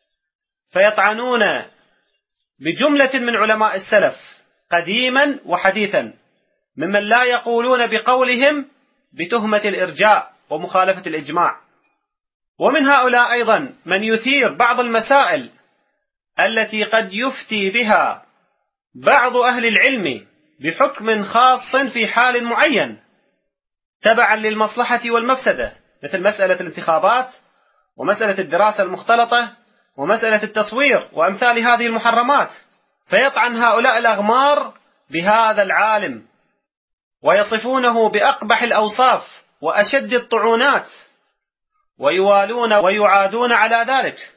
فيطعنون بجملة من علماء السلف قديما وحديثا ممن لا يقولون بقولهم بتهمة الإرجاء ومخالفة الإجماع. ومن هؤلاء أيضا من يثير بعض المسائل التي قد يفتي بها بعض أهل العلم بحكم خاص في حال معين تبعا للمصلحة والمفسدة، مثل مسألة الانتخابات ومسألة الدراسة المختلطة ومسألة التصوير وأمثال هذه المحرمات، فيطعن هؤلاء الأغمار بهذا العالم ويصفونه بأقبح الأوصاف وأشد الطعونات ويوالون ويعادون على ذلك.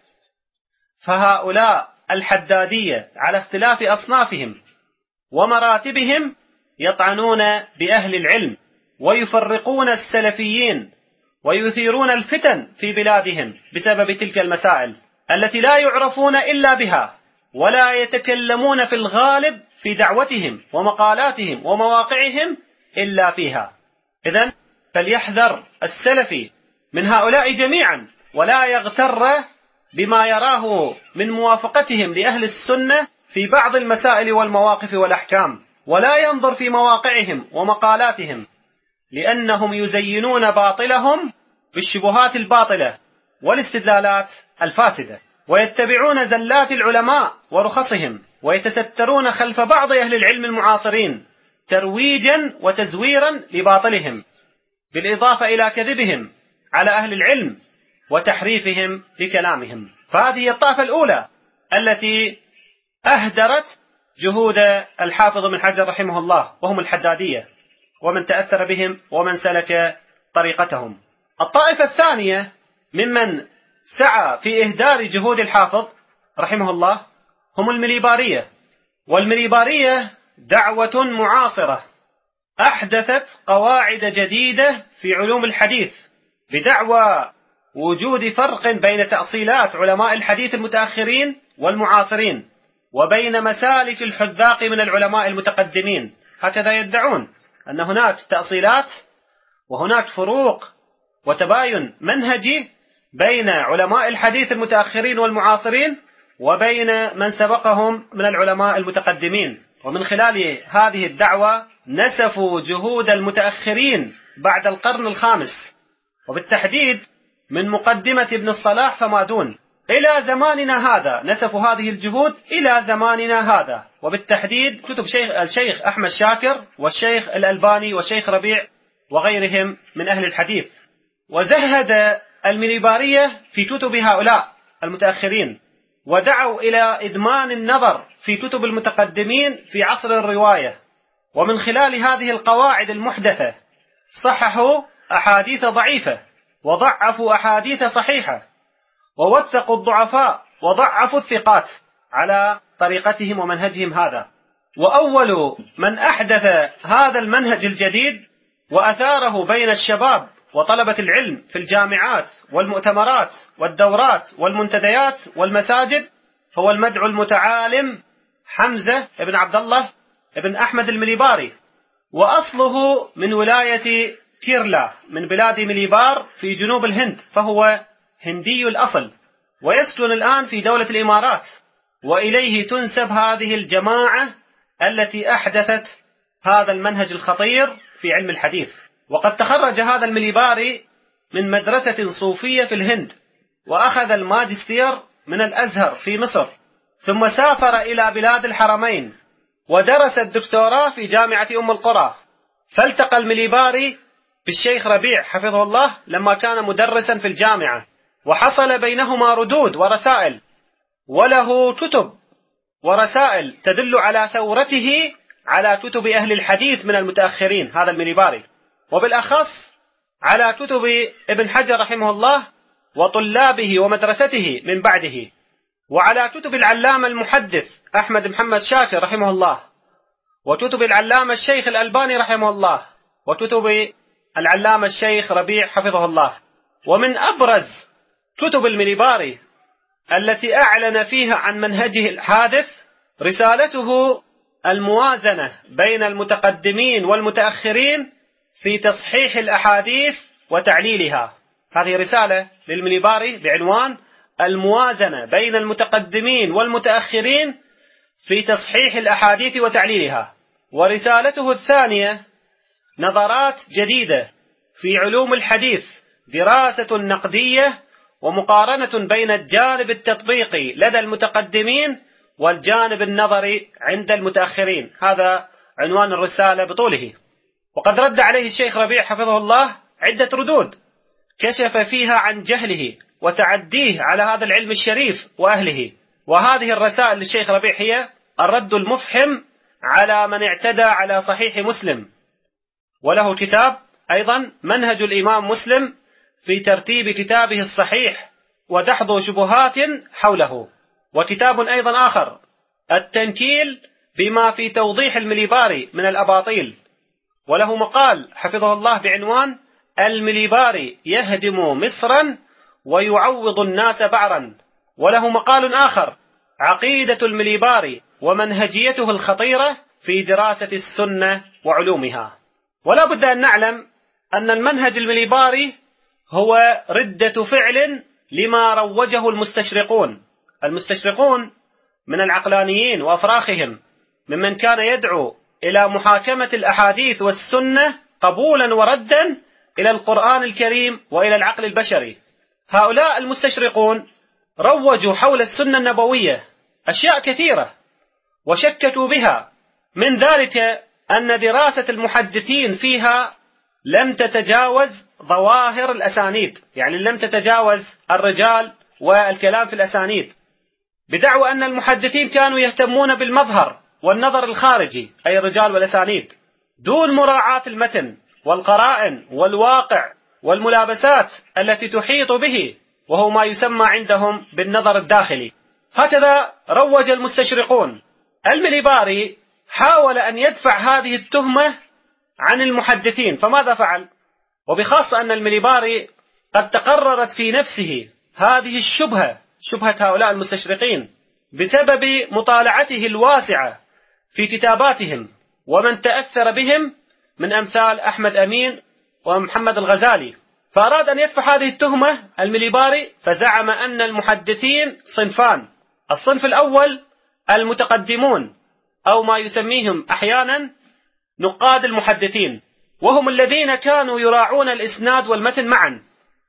فهؤلاء الحدادية على اختلاف أصنافهم ومراتبهم يطعنون بأهل العلم ويفرقون السلفيين ويثيرون الفتن في بلادهم بسبب تلك المسائل التي لا يعرفون إلا بها، ولا يتكلمون في الغالب في دعوتهم ومقالاتهم ومواقعهم إلا فيها. إذن فليحذر السلفي من هؤلاء جميعا، ولا يغتر بما يراه من موافقتهم لأهل السنة في بعض المسائل والمواقف والأحكام، ولا ينظر في مواقعهم ومقالاتهم، لأنهم يزينون باطلهم بالشبهات الباطلة والاستدلالات الفاسدة، ويتبعون زلات العلماء ورخصهم، ويتسترون خلف بعض أهل العلم المعاصرين ترويجا وتزويرا لباطلهم، بالإضافة إلى كذبهم على أهل العلم وتحريفهم لكلامهم. فهذه هي الطائفة الأولى التي أهدرت جهود الحافظ بن حجر رحمه الله، وهم الحدادية ومن تأثر بهم ومن سلك طريقتهم. الطائفة الثانية ممن سعى في إهدار جهود الحافظ رحمه الله هم المليبارية. والمليبارية دعوة معاصرة أحدثت قواعد جديدة في علوم الحديث بدعوى وجود فرق بين تأصيلات علماء الحديث المتأخرين والمعاصرين وبين مسالك الحذاق من العلماء المتقدمين. هكذا يدعون أن هناك تأصيلات وهناك فروق وتباين منهجي بين علماء الحديث المتأخرين والمعاصرين وبين من سبقهم من العلماء المتقدمين، ومن خلال هذه الدعوة نسفوا جهود المتأخرين بعد القرن الخامس، وبالتحديد من مقدمة ابن الصلاح فما دون إلى زماننا هذا. نسفوا هذه الجهود إلى زماننا هذا، وبالتحديد كتب شيخ الشيخ أحمد شاكر والشيخ الألباني والشيخ ربيع وغيرهم من أهل الحديث. وزهد المليبارية في كتب هؤلاء المتأخرين، ودعوا إلى إدمان النظر في كتب المتقدمين في عصر الرواية. ومن خلال هذه القواعد المحدثة صححوا أحاديث ضعيفة، وضعفوا أحاديث صحيحة، ووثقوا الضعفاء وضعفوا الثقات على طريقتهم ومنهجهم هذا. وأول من أحدث هذا المنهج الجديد وأثاره بين الشباب وطلبة العلم في الجامعات والمؤتمرات والدورات والمنتديات والمساجد هو المدعو المتعالم حمزة بن عبد الله بن أحمد المليباري، وأصله من ولاية كيرلا من بلاد مليبار في جنوب الهند، فهو هندي الأصل ويسكن الآن في دولة الإمارات. وإليه تنسب هذه الجماعة التي أحدثت هذا المنهج الخطير في علم الحديث. وقد تخرج هذا المليباري من مدرسة صوفية في الهند، وأخذ الماجستير من الأزهر في مصر، ثم سافر إلى بلاد الحرمين ودرس الدكتوراه في جامعة أم القرى. فالتقى المليباري بالشيخ ربيع حفظه الله لما كان مدرسا في الجامعة، وحصل بينهما ردود ورسائل، وله كتب ورسائل تدل على ثورته على كتب أهل الحديث من المتأخرين هذا المليباري، وبالأخص على كتب ابن حجر رحمه الله وطلابه ومدرسته من بعده، وعلى كتب العلامة المحدث أحمد محمد شاكر رحمه الله، وكتب العلامة الشيخ الألباني رحمه الله، وكتب العلامة الشيخ ربيع حفظه الله. ومن أبرز كتب المليباري التي أعلن فيها عن منهجه الحادث رسالته الموازنة بين المتقدمين والمتأخرين في تصحيح الأحاديث وتعليلها. هذه رسالة للمليباري بعنوان الموازنة بين المتقدمين والمتأخرين في تصحيح الأحاديث وتعليلها. ورسالته الثانية نظرات جديدة في علوم الحديث، دراسة نقدية ومقارنة بين الجانب التطبيقي لدى المتقدمين والجانب النظري عند المتأخرين. هذا عنوان الرسالة بطوله. وقد رد عليه الشيخ ربيع حفظه الله عدة ردود كشف فيها عن جهله وتعديه على هذا العلم الشريف وأهله. وهذه الرسائل للشيخ ربيع هي الرد المفحم على من اعتدى على صحيح مسلم، وله كتاب أيضا منهج الإمام مسلم في ترتيب كتابه الصحيح ودحض شبهات حوله، وكتاب أيضا آخر التنكيل بما في توضيح المليباري من الأباطيل، وله مقال حفظه الله بعنوان المليباري يهدم مصرا ويعوض الناس بعرا، وله مقال آخر عقيدة المليباري ومنهجيته الخطيرة في دراسة السنة وعلومها. ولا بد أن نعلم أن المنهج المليباري هو ردة فعل لما روجه المستشرقون. المستشرقون من العقلانيين وأفراخهم ممن كان يدعو إلى محاكمة الأحاديث والسنة قبولا وردا إلى القرآن الكريم وإلى العقل البشري. هؤلاء المستشرقون روجوا حول السنة النبوية أشياء كثيرة وشككوا بها، من ذلك أن دراسة المحدثين فيها لم تتجاوز ظواهر الأسانيد، يعني لم تتجاوز الرجال والكلام في الأسانيد، بدعوى أن المحدثين كانوا يهتمون بالمظهر والنظر الخارجي أي الرجال والأسانيد دون مراعاة المتن والقرائن والواقع والملابسات التي تحيط به، وهو ما يسمى عندهم بالنظر الداخلي. هكذا روج المستشرقون. المليباري حاول أن يدفع هذه التهمة عن المحدثين، فماذا فعل؟ وبخاصة أن المليباري قد تقررت في نفسه هذه الشبهة، شبهة هؤلاء المستشرقين، بسبب مطالعته الواسعة في كتاباتهم ومن تأثر بهم من أمثال أحمد أمين ومحمد الغزالي. فأراد أن يدفع هذه التهمة المليباري، فزعم أن المحدثين صنفان: الصنف الأول المتقدمون أو ما يسميهم أحيانا نقاد المحدثين، وهم الذين كانوا يراعون الإسناد والمتن معا،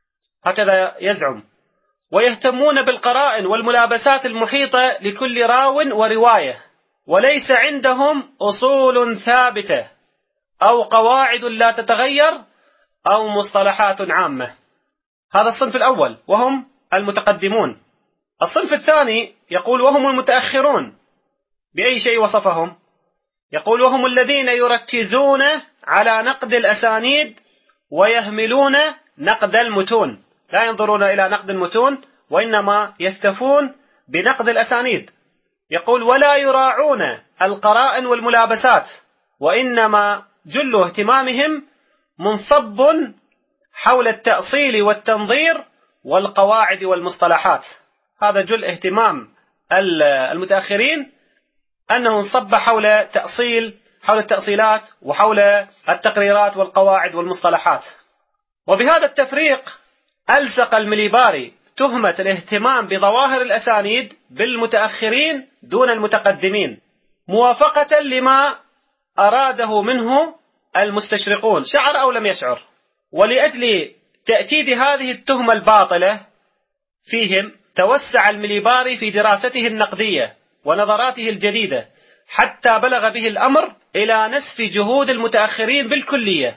هكذا يزعم، ويهتمون بالقرائن والملابسات المحيطة لكل راو ورواية، وليس عندهم أصول ثابتة أو قواعد لا تتغير أو مصطلحات عامة. هذا الصنف الأول وهم المتقدمون. الصنف الثاني يقول وهم المتأخرون. بأي شيء وصفهم؟ يقول وهم الذين يركزون على نقد الأسانيد ويهملون نقد المتون، لا ينظرون إلى نقد المتون وإنما يكتفون بنقد الأسانيد. يقول ولا يراعون القرائن والملابسات، وإنما جل اهتمامهم منصب حول التأصيل والتنظير والقواعد والمصطلحات. هذا جل اهتمام المتأخرين، أنه انصب حول تأصيل حول التأصيلات وحول التقريرات والقواعد والمصطلحات. وبهذا التفريق ألصق المليباري تهمة الاهتمام بظواهر الأسانيد بالمتأخرين دون المتقدمين، موافقة لما أراده منه المستشرقون، شعر أو لم يشعر. ولأجل تأكيد هذه التهمة الباطلة فيهم توسع المليباري في دراسته النقدية ونظراته الجديدة، حتى بلغ به الأمر إلى نسف جهود المتأخرين بالكلية،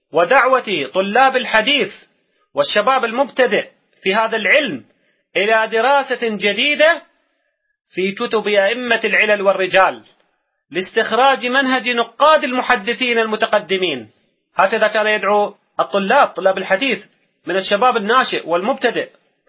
ودعوة طلاب الحديث والشباب المبتدئ في هذا العلم إلى دراسة جديدة في كتب أئمة العلل والرجال لاستخراج منهج نقاد المحدثين المتقدمين. هكذا كان يدعو الطلاب طلاب الحديث من الشباب الناشئ والمبتدئ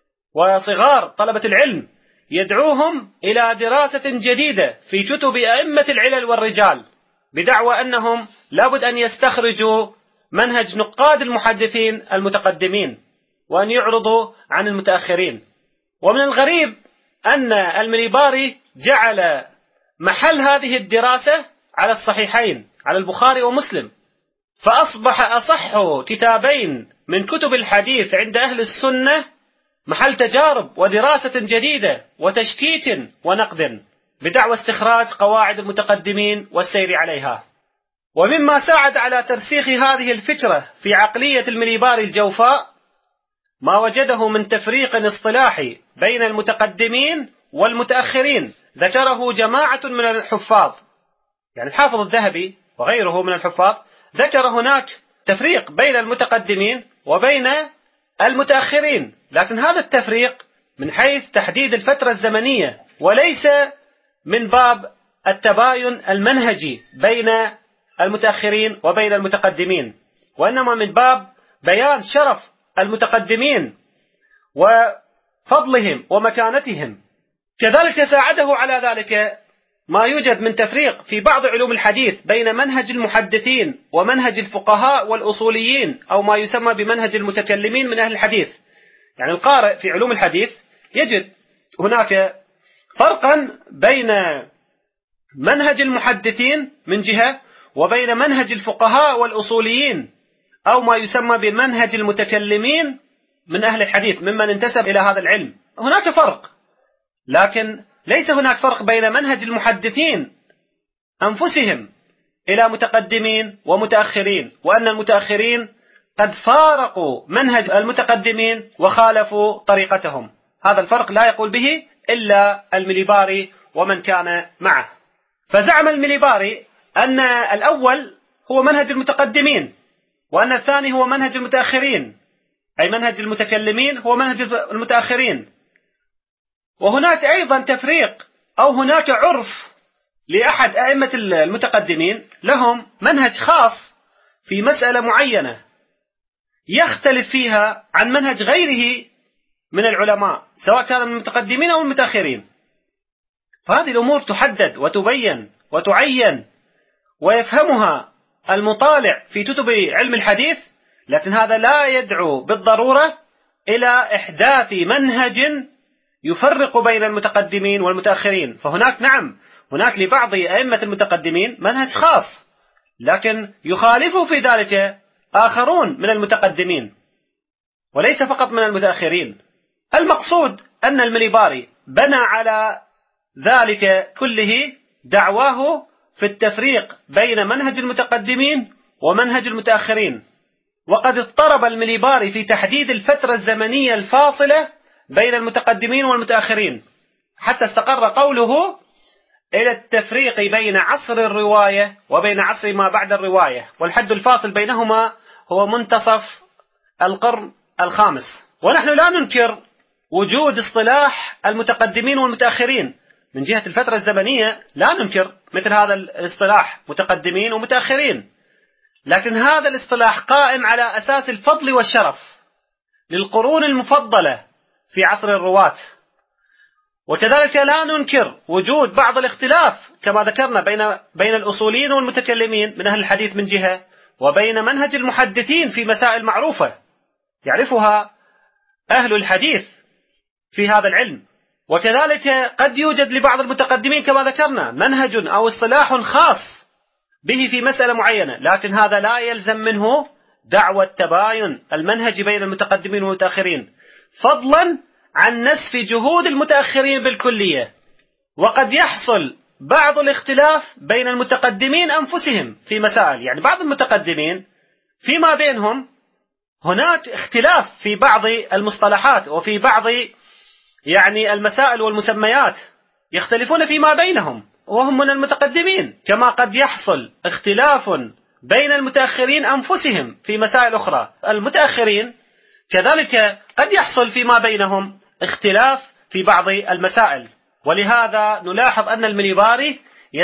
وصغار طلبة العلم، يدعوهم إلى دراسة جديدة في كتب أئمة العلل والرجال، بدعوى أنهم لابد أن يستخرجوا منهج نقاد المحدثين المتقدمين وأن يعرضوا عن المتأخرين. ومن الغريب أن المليباري جعل محل هذه الدراسة على الصحيحين، على البخاري ومسلم، فأصبح أصح كتابين من كتب الحديث عند أهل السنة محل تجارب ودراسة جديدة وتشتيت ونقد، بدعوى استخراج قواعد المتقدمين والسير عليها. ومما ساعد على ترسيخ هذه الفكرة في عقلية المليباري الجوفاء ما وجده من تفريق اصطلاحي بين المتقدمين والمتأخرين، ذكره جماعة من الحفاظ، يعني الحافظ الذهبي وغيره من الحفاظ ذكر هناك تفريق بين المتقدمين وبين المتأخرين، لكن هذا التفريق من حيث تحديد الفترة الزمنية، وليس من باب التباين المنهجي بين المتأخرين وبين المتقدمين، وإنما من باب بيان شرف المتقدمين وفضلهم ومكانتهم. كذلك ساعده على ذلك ما يوجد من تفريق في بعض علوم الحديث بين منهج المحدثين ومنهج الفقهاء والأصوليين، أو ما يسمى بمنهج المتكلمين من أهل الحديث. يعني القارئ في علوم الحديث يجد هناك فرقا بين منهج المحدثين من جهة وبين منهج الفقهاء والأصوليين، أو ما يسمى بمنهج المتكلمين من أهل الحديث ممن انتسب إلى هذا العلم. هناك فرق، لكن ليس هناك فرق بين منهج المحدثين أنفسهم إلى متقدمين ومتأخرين، وأن المتأخرين قد فارقوا منهج المتقدمين وخالفوا طريقتهم. هذا الفرق لا يقول به إلا المليباري ومن كان معه. فزعم المليباري أن الأول هو منهج المتقدمين، وأن الثاني هو منهج المتأخرين، أي منهج المتكلمين هو منهج المتأخرين. وهناك أيضا تفريق أو هناك عرف لأحد أئمة المتقدمين لهم منهج خاص في مسألة معينة يختلف فيها عن منهج غيره من العلماء، سواء كان من المتقدمين أو المتأخرين. فهذه الأمور تحدد وتبين وتعين ويفهمها المطالع في كتب علم الحديث، لكن هذا لا يدعو بالضرورة إلى إحداث منهج يفرق بين المتقدمين والمتأخرين. فهناك نعم هناك لبعض أئمة المتقدمين منهج خاص، لكن يخالف في ذلك آخرون من المتقدمين وليس فقط من المتأخرين. المقصود أن المليباري بنى على ذلك كله دعواه في التفريق بين منهج المتقدمين ومنهج المتأخرين، وقد اضطرب المليباري في تحديد الفترة الزمنية الفاصلة بين المتقدمين والمتأخرين، حتى استقر قوله إلى التفريق بين عصر الرواية وبين عصر ما بعد الرواية، والحد الفاصل بينهما هو منتصف القرن الخامس. ونحن لا ننكر وجود اصطلاح المتقدمين والمتأخرين من جهة الفترة الزمنية، لا ننكر مثل هذا الاصطلاح متقدمين ومتأخرين، لكن هذا الاصطلاح قائم على أساس الفضل والشرف للقرون المفضلة في عصر الرواة. وكذلك لا ننكر وجود بعض الاختلاف كما ذكرنا بين بين الأصوليين والمتكلمين من أهل الحديث من جهة، وبين منهج المحدثين في مسائل معروفة يعرفها أهل الحديث في هذا العلم. وكذلك قد يوجد لبعض المتقدمين كما ذكرنا منهج أو اصطلاح خاص به في مسألة معينة، لكن هذا لا يلزم منه دعوى تباين المنهج بين المتقدمين والمتأخرين، فضلا عن نسف جهود المتأخرين بالكلية. وقد يحصل بعض الاختلاف بين المتقدمين أنفسهم في مسائل، يعني بعض المتقدمين فيما بينهم هناك اختلاف في بعض المصطلحات وفي بعض يعني المسائل والمسميات، يختلفون فيما بينهم وهم من المتقدمين، كما قد يحصل اختلاف بين المتأخرين أنفسهم في مسائل أخرى. المتأخرين كذلك قد يحصل فيما بينهم اختلاف في بعض المسائل. ولهذا نلاحظ أن المليباري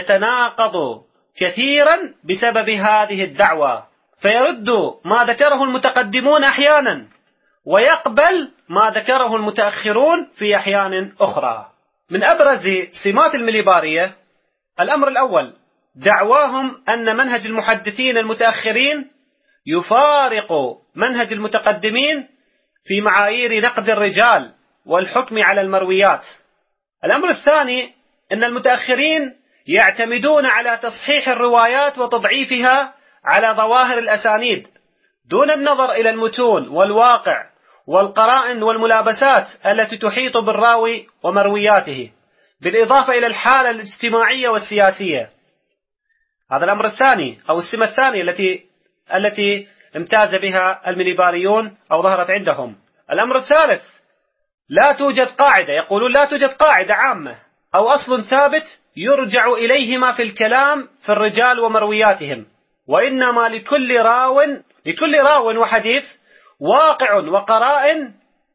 يتناقض كثيرا بسبب هذه الدعوة، فيرد ما ذكره المتقدمون أحيانا ويقبل ما ذكره المتأخرون في أحيان أخرى. من أبرز سمات المليبارية الأمر الأول دعواهم أن منهج المحدثين المتأخرين يفارق منهج المتقدمين في معايير نقد الرجال والحكم على المرويات. الأمر الثاني أن المتأخرين يعتمدون على تصحيح الروايات وتضعيفها على ظواهر الأسانيد دون النظر إلى المتون والواقع والقرائن والملابسات التي تحيط بالراوي ومروياته، بالإضافة إلى الحالة الاجتماعية والسياسية. هذا الأمر الثاني أو السمة الثانية التي التي امتاز بها المليباريون أو ظهرت عندهم. الأمر الثالث لا توجد قاعدة، يقولون لا توجد قاعدة عامة أو أصل ثابت يرجع إليهما في الكلام في الرجال ومروياتهم، وإنما لكل راو لكل راو وحديث واقع وقرائن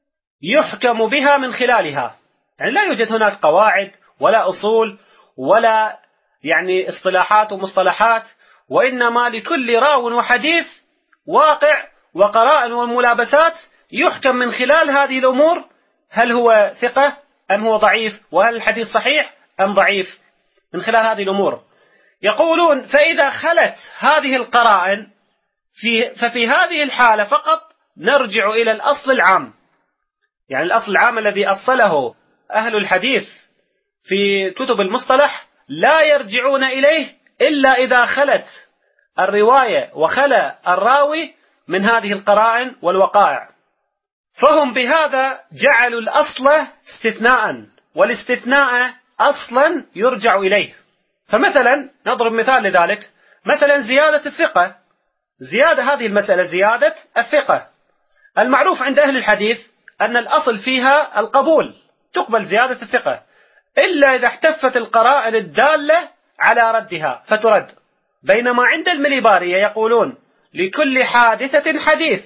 يحكم بها من خلالها. يعني لا يوجد هناك قواعد ولا أصول ولا يعني اصطلاحات ومصطلحات، وإنما لكل راو وحديث واقع وقرائن وملابسات يحكم من خلال هذه الأمور هل هو ثقة أم هو ضعيف، وهل الحديث صحيح أم ضعيف، من خلال هذه الأمور. يقولون فإذا خلت هذه القرائن في ففي هذه الحالة فقط نرجع إلى الأصل العام، يعني الأصل العام الذي أصله أهل الحديث في كتب المصطلح لا يرجعون إليه إلا إذا خلت الرواية وخلى الراوي من هذه القرائن والوقائع. فهم بهذا جعلوا الأصل استثناء، والاستثناء أصلا يرجع إليه. فمثلا نضرب مثال لذلك، مثلا زيادة الثقة، زيادة هذه المسألة زيادة الثقة المعروف عند أهل الحديث أن الأصل فيها القبول، تقبل زيادة الثقة إلا إذا احتفت القرائن الدالة على ردها فترد. بينما عند المليبارية يقولون لكل حادثة حديث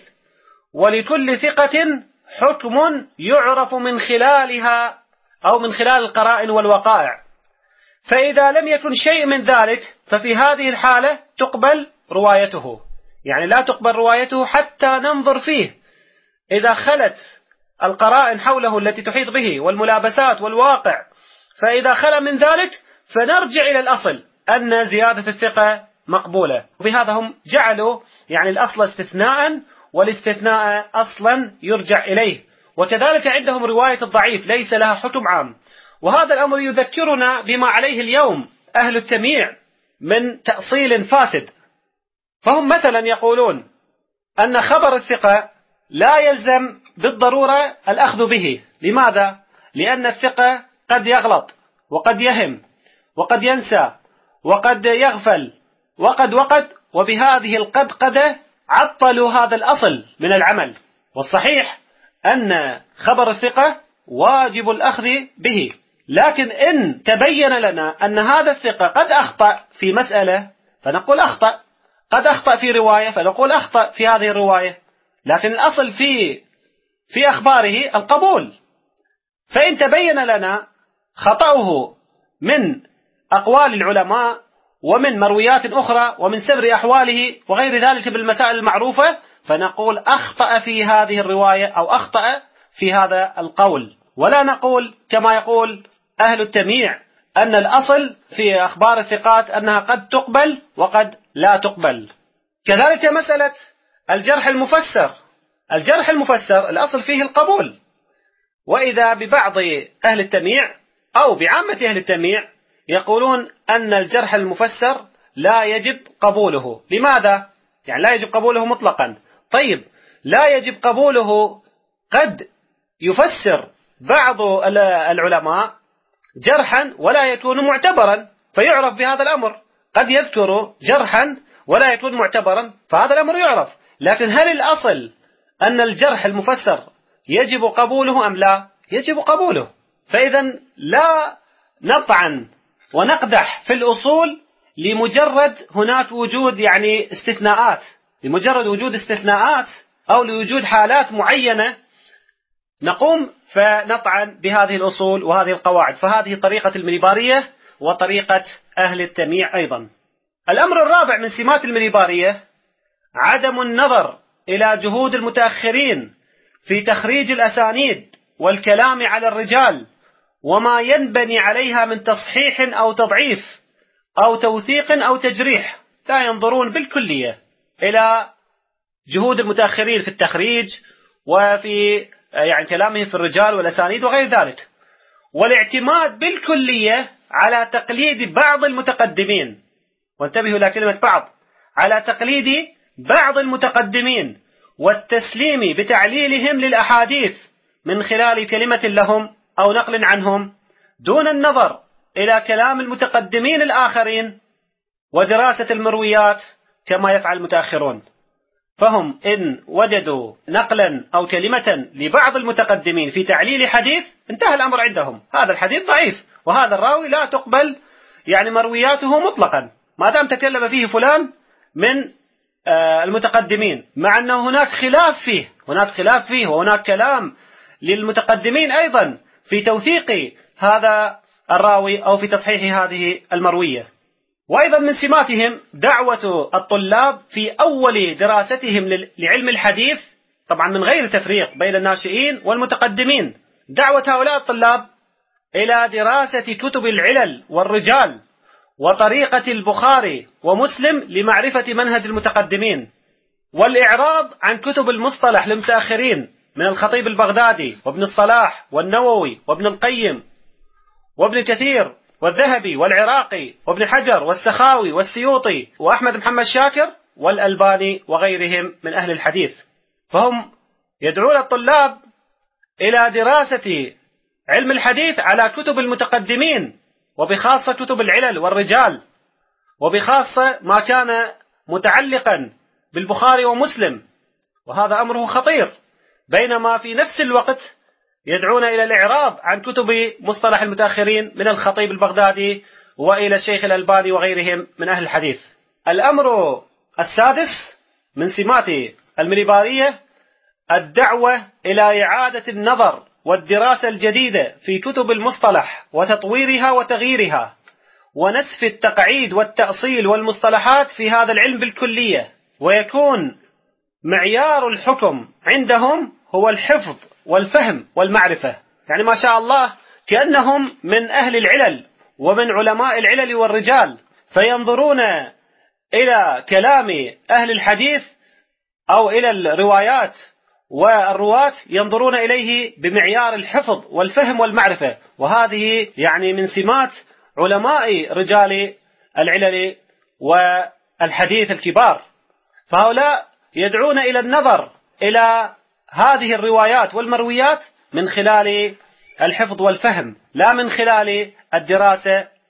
ولكل ثقة حكم يعرف من خلالها أو من خلال القرائن والوقائع، فإذا لم يكن شيء من ذلك ففي هذه الحالة تقبل روايته، يعني لا تقبل روايته حتى ننظر فيه إذا خلت القرائن حوله التي تحيط به والملابسات والواقع، فإذا خلا من ذلك فنرجع إلى الأصل أن زيادة الثقة مقبولة. وبهذا هم جعلوا يعني الأصل استثناء والاستثناء أصلا يرجع إليه. وكذلك عندهم رواية الضعيف ليس لها حكم عام، وهذا الأمر يذكرنا بما عليه اليوم أهل التمييع من تأصيل فاسد. فهم مثلا يقولون أن خبر الثقة لا يلزم بالضرورة الأخذ به. لماذا؟ لأن الثقة قد يغلط وقد يهم وقد ينسى وقد يغفل وقد وقد، وبهذه القدقدة عطلوا هذا الأصل من العمل. والصحيح أن خبر الثقة واجب الأخذ به، لكن إن تبين لنا أن هذا الثقة قد أخطأ في مسألة فنقول أخطأ، قد أخطأ في رواية فنقول أخطأ في هذه الرواية، لكن الأصل في في أخباره القبول. فإن تبين لنا خطأه من أقوال العلماء ومن مرويات أخرى ومن سبر أحواله وغير ذلك بالمسائل المعروفة، فنقول أخطأ في هذه الرواية أو أخطأ في هذا القول، ولا نقول كما يقول أهل التمييع أن الأصل في أخبار الثقات أنها قد تقبل وقد لا تقبل. كذلك مسألة الجرح المفسر، الجرح المفسر الأصل فيه القبول، وإذا ببعض أهل التمييع أو بعامة أهل التمييع يقولون أن الجرح المفسر لا يجب قبوله. لماذا؟ يعني لا يجب قبوله مطلقا. طيب لا يجب قبوله، قد يفسر بعض العلماء جرحا ولا يكون معتبرا فيعرف بهذا الأمر، قد يذكر جرحا ولا يكون معتبرا فهذا الأمر يعرف. لكن هل الأصل أن الجرح المفسر يجب قبوله أم لا؟ يجب قبوله. فإذا لا نطعن ونقدح في الأصول لمجرد هناك وجود يعني استثناءات، لمجرد وجود استثناءات أو لوجود حالات معينة نقوم فنطعن بهذه الأصول وهذه القواعد. فهذه طريقة المنيبارية وطريقة أهل التمييع أيضا. الأمر الرابع من سمات المنيبارية عدم النظر إلى جهود المتأخرين في تخريج الأسانيد والكلام على الرجال وما ينبني عليها من تصحيح أو تضعيف أو توثيق أو تجريح. لا ينظرون بالكلية إلى جهود المتأخرين في التخريج وفي يعني كلامهم في الرجال والأسانيد وغير ذلك، والاعتماد بالكلية على تقليد بعض المتقدمين. وانتبهوا إلى كلمة بعض، على تقليد بعض المتقدمين والتسليم بتعليلهم للأحاديث من خلال كلمة لهم أو نقل عنهم، دون النظر إلى كلام المتقدمين الآخرين ودراسة المرويات كما يفعل المتأخرون. فهم إن وجدوا نقلا أو كلمة لبعض المتقدمين في تعليل حديث انتهى الأمر عندهم، هذا الحديث ضعيف وهذا الراوي لا تقبل يعني مروياته مطلقا ما دام تكلم فيه فلان من المتقدمين، مع أنه هناك خلاف فيه هناك خلاف فيه وهناك كلام للمتقدمين أيضا في توثيق هذا الراوي أو في تصحيح هذه المروية. وأيضا من سماتهم دعوة الطلاب في أول دراستهم لعلم الحديث، طبعا من غير تفريق بين الناشئين والمتقدمين، دعوة هؤلاء الطلاب إلى دراسة كتب العلل والرجال وطريقة البخاري ومسلم لمعرفة منهج المتقدمين، والإعراض عن كتب المصطلح للمتأخرين من الخطيب البغدادي وابن الصلاح والنووي وابن القيم وابن كثير والذهبي والعراقي وابن حجر والسخاوي والسيوطي وأحمد محمد شاكر والألباني وغيرهم من أهل الحديث. فهم يدعون الطلاب إلى دراسة علم الحديث على كتب المتقدمين، وبخاصة كتب العلل والرجال، وبخاصة ما كان متعلقا بالبخاري ومسلم، وهذا أمره خطير. بينما في نفس الوقت يدعون إلى الإعراض عن كتب مصطلح المتأخرين من الخطيب البغدادي وإلى الشيخ الألباني وغيرهم من أهل الحديث. الأمر السادس من سمات المنيبارية الدعوة إلى إعادة النظر والدراسة الجديدة في كتب المصطلح وتطويرها وتغييرها، ونسف التقعيد والتأصيل والمصطلحات في هذا العلم بالكلية، ويكون معيار الحكم عندهم هو الحفظ والفهم والمعرفة. يعني ما شاء الله كأنهم من أهل العلل ومن علماء العلل والرجال، فينظرون إلى كلام أهل الحديث أو إلى الروايات والرواة ينظرون إليه بمعيار الحفظ والفهم والمعرفة، وهذه يعني من سمات علماء رجال العلل والحديث الكبار. فهؤلاء يدعون إلى النظر إلى هذه الروايات والمرويات من خلال الحفظ والفهم، لا من خلال الدراسة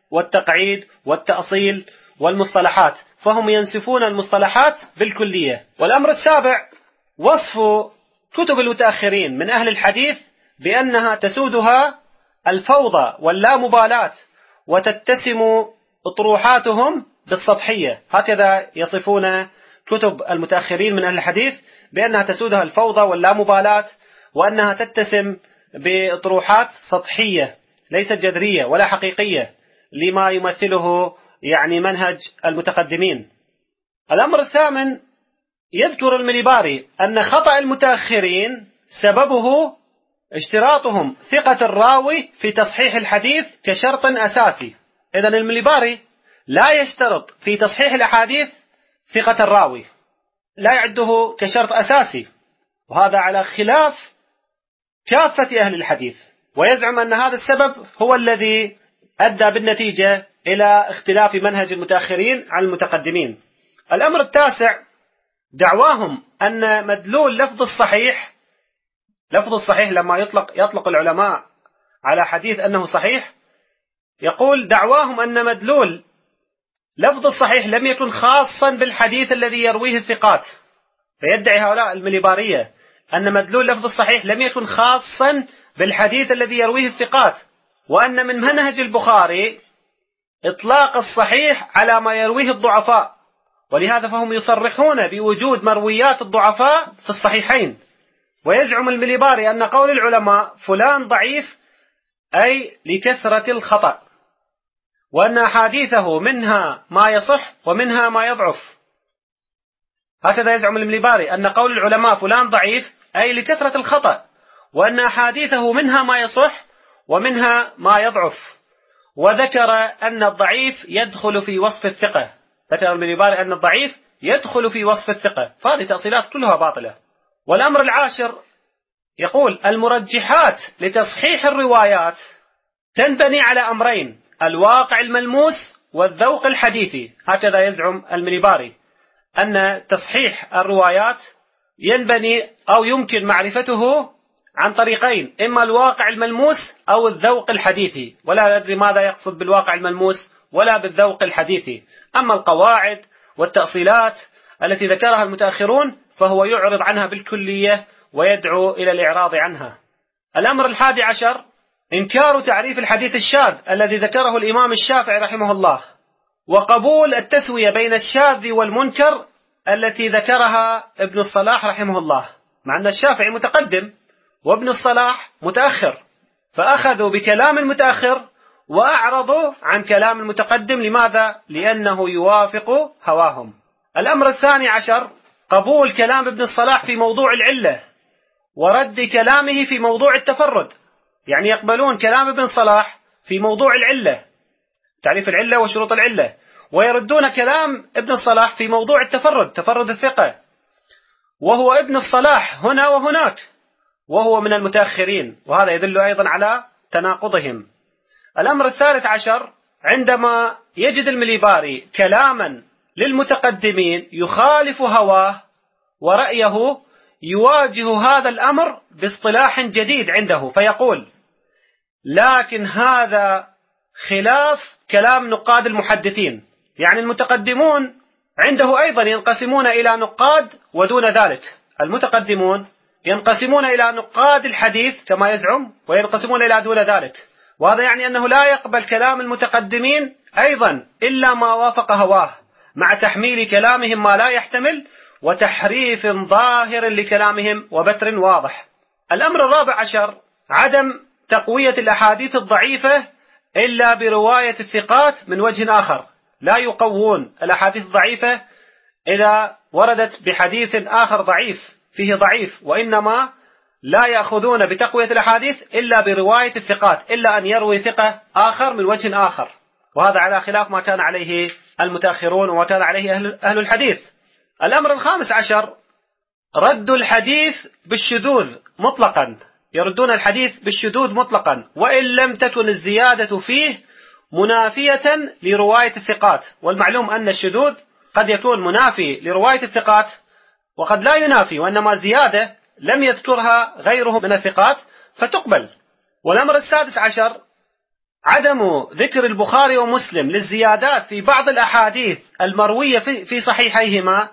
والتقعيد والتأصيل والمصطلحات، فهم ينسفون المصطلحات بالكلية. والأمر السابع وصف كتب المتأخرين من أهل الحديث بأنها تسودها الفوضى واللامبالاة وتتسم أطروحاتهم بالسطحية. هكذا يصفون كتب المتأخرين من أهل الحديث بأنها تسودها الفوضى واللامبالاة، وأنها تتسم بأطروحات سطحية ليست جذرية ولا حقيقية لما يمثله يعني منهج المتقدمين. الأمر الثامن يذكر المليباري أن خطأ المتأخرين سببه اشتراطهم ثقة الراوي في تصحيح الحديث كشرط أساسي. إذن المليباري لا يشترط في تصحيح الأحاديث ثقة الراوي، لا يعده كشرط أساسي، وهذا على خلاف كافة أهل الحديث، ويزعم أن هذا السبب هو الذي أدى بالنتيجة إلى اختلاف منهج المتأخرين عن المتقدمين. الأمر التاسع دعواهم أن مدلول لفظ الصحيح، لفظ الصحيح لما يطلق يطلق العلماء على حديث أنه صحيح، يقول دعواهم أن مدلول لفظ الصحيح لم يكن خاصا بالحديث الذي يرويه الثقات. فيدعي هؤلاء المليبارية أن مدلول لفظ الصحيح لم يكن خاصا بالحديث الذي يرويه الثقات، وأن من منهج البخاري إطلاق الصحيح على ما يرويه الضعفاء، ولهذا فهم يصرحون بوجود مرويات الضعفاء في الصحيحين. ويزعم المليباري أن قول العلماء فلان ضعيف أي لكثرة الخطأ، وأن أحاديثه منها ما يصح ومنها ما يضعف. هكذا يزعم المليباري أن قول العلماء فلان ضعيف أي لكثرة الخطأ، وأن أحاديثه منها ما يصح ومنها ما يضعف. وذكر أن الضعيف يدخل في وصف الثقة، ذكر المليباري أن الضعيف يدخل في وصف الثقة، فهذه تأصيلات كلها باطلة. والأمر العاشر يقول المرجحات لتصحيح الروايات تنبني على أمرين: الواقع الملموس والذوق الحديثي. هكذا يزعم المليباري أن تصحيح الروايات ينبني أو يمكن معرفته عن طريقين: إما الواقع الملموس أو الذوق الحديثي، ولا ندري ماذا يقصد بالواقع الملموس ولا بالذوق الحديثي. أما القواعد والتأصيلات التي ذكرها المتأخرون فهو يعرض عنها بالكلية ويدعو إلى الإعراض عنها. الأمر الحادي عشر إنكار تعريف الحديث الشاذ الذي ذكره الإمام الشافعي رحمه الله، وقبول التسوية بين الشاذ والمنكر التي ذكرها ابن الصلاح رحمه الله، مع أن الشافعي متقدم وابن الصلاح متأخر، فأخذوا بكلام المتأخر وأعرضوا عن كلام المتقدم. لماذا؟ لأنه يوافق هواهم. الأمر الثاني عشر قبول كلام ابن الصلاح في موضوع العلة ورد كلامه في موضوع التفرد، يعني يقبلون كلام ابن الصلاح في موضوع العلة، تعريف العلة وشروط العلة، ويردون كلام ابن الصلاح في موضوع التفرد، تفرد الثقة، وهو ابن الصلاح هنا وهناك، وهو من المتأخرين، وهذا يدل أيضا على تناقضهم. الأمر الثالث عشر عندما يجد المليباري كلاما للمتقدمين يخالف هواه ورأيه يواجه هذا الأمر باصطلاح جديد عنده، فيقول: لكن هذا خلاف كلام نقاد المحدثين. يعني المتقدمون عنده أيضا ينقسمون إلى نقاد ودون ذلك، المتقدمون ينقسمون إلى نقاد الحديث كما يزعم، وينقسمون إلى دون ذلك، وهذا يعني أنه لا يقبل كلام المتقدمين أيضا إلا ما وافق هواه، مع تحميل كلامهم ما لا يحتمل وتحريف ظاهر لكلامهم وبتر واضح. الأمر الرابع عشر عدم تقوية الأحاديث الضعيفة إلا برواية الثقات من وجه آخر. لا يقوون الأحاديث الضعيفة إذا وردت بحديث آخر ضعيف فيه ضعيف، وإنما لا يأخذون بتقوية الأحاديث إلا برواية الثقات، إلا أن يروي ثقة آخر من وجه آخر، وهذا على خلاف ما كان عليه المتأخرون وما كان عليه أهل الحديث. الأمر الخامس عشر رد الحديث بالشذوذ مطلقا، يردون الحديث بالشذوذ مطلقا وإن لم تكن الزيادة فيه منافية لرواية الثقات. والمعلوم أن الشذوذ قد يكون منافي لرواية الثقات وقد لا ينافي، وإنما زيادة لم يذكرها غيره من الثقات فتقبل. والأمر السادس عشر عدم ذكر البخاري ومسلم للزيادات في بعض الأحاديث المروية في صحيحيهما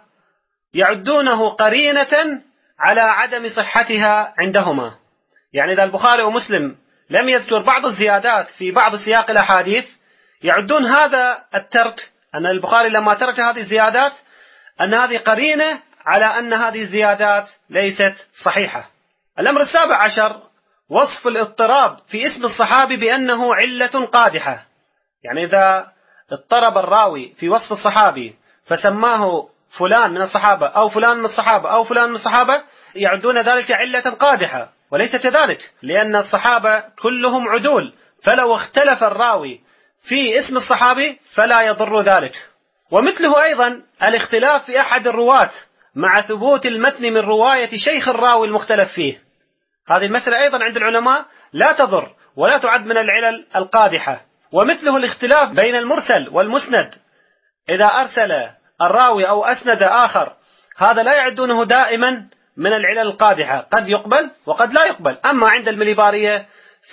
يعدونه قرينة على عدم صحتها عندهما. يعني إذا البخاري ومسلم لم يذكر بعض الزيادات في بعض سياق الأحاديث يعدون هذا الترك، أن البخاري لما ترك هذه الزيادات أن هذه قرينة على أن هذه الزيادات ليست صحيحة. الأمر السابع عشر وصف الاضطراب في اسم الصحابي بأنه علة قادحة. يعني إذا اضطرب الراوي في وصف الصحابي فسماه فلان من الصحابة أو فلان من الصحابة أو فلان من الصحابة يعدون ذلك علة قادحة، وليس كذلك، لأن الصحابة كلهم عدول، فلو اختلف الراوي في اسم الصحابي فلا يضر ذلك. ومثله أيضا الاختلاف في أحد الرواة مع ثبوت المتن من رواية شيخ الراوي المختلف فيه، هذه المسألة أيضا عند العلماء لا تضر ولا تعد من العلل القادحة. ومثله الاختلاف بين المرسل والمسند، إذا أرسل الراوي أو أسند آخر هذا لا يعدونه دائما من العلل القادحة، قد يقبل وقد لا يقبل. أما عند المليبارية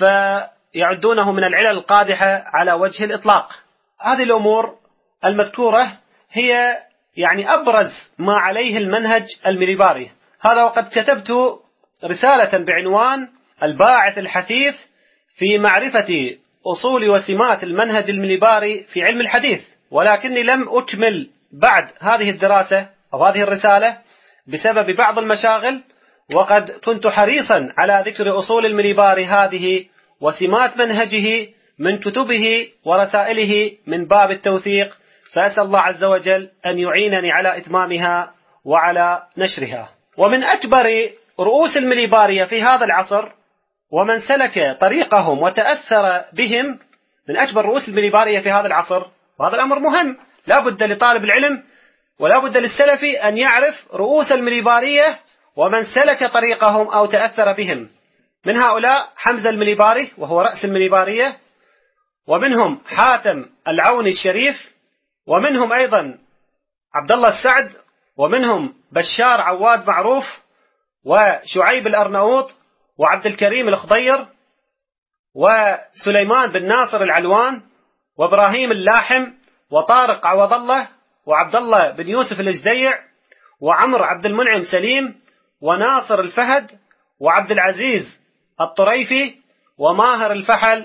فيعدونه من العلل القادحة على وجه الإطلاق. هذه الأمور المذكورة هي يعني أبرز ما عليه المنهج المليباري هذا. وقد كتبت رسالة بعنوان الباعث الحثيث في معرفة أصول وسمات المنهج المليباري في علم الحديث، ولكني لم أكمل بعد هذه الدراسة أو هذه الرسالة بسبب بعض المشاغل، وقد كنت حريصا على ذكر أصول المليباري هذه وسمات منهجه من كتبه ورسائله من باب التوثيق، فأسأل الله عز وجل أن يعينني على إتمامها وعلى نشرها. ومن أكبر رؤوس المليبارية في هذا العصر ومن سلك طريقهم وتأثر بهم، من أكبر رؤوس المليبارية في هذا العصر، وهذا الأمر مهم، لا بد لطالب العلم ولا بد للسلفي أن يعرف رؤوس المليبارية ومن سلك طريقهم أو تأثر بهم. من هؤلاء حمزة المليباري وهو رأس المليبارية، ومنهم حاتم العوني الشريف، ومنهم أيضا عبد الله السعد، ومنهم بشار عواد معروف، وشعيب الأرناؤوط، وعبد الكريم الخضير، وسليمان بن ناصر العلوان، وإبراهيم اللاحم، وطارق عوض الله، وعبد الله بن يوسف الجديع، وعمر عبد المنعم سليم، وناصر الفهد، وعبد العزيز الطريفي، وماهر الفحل،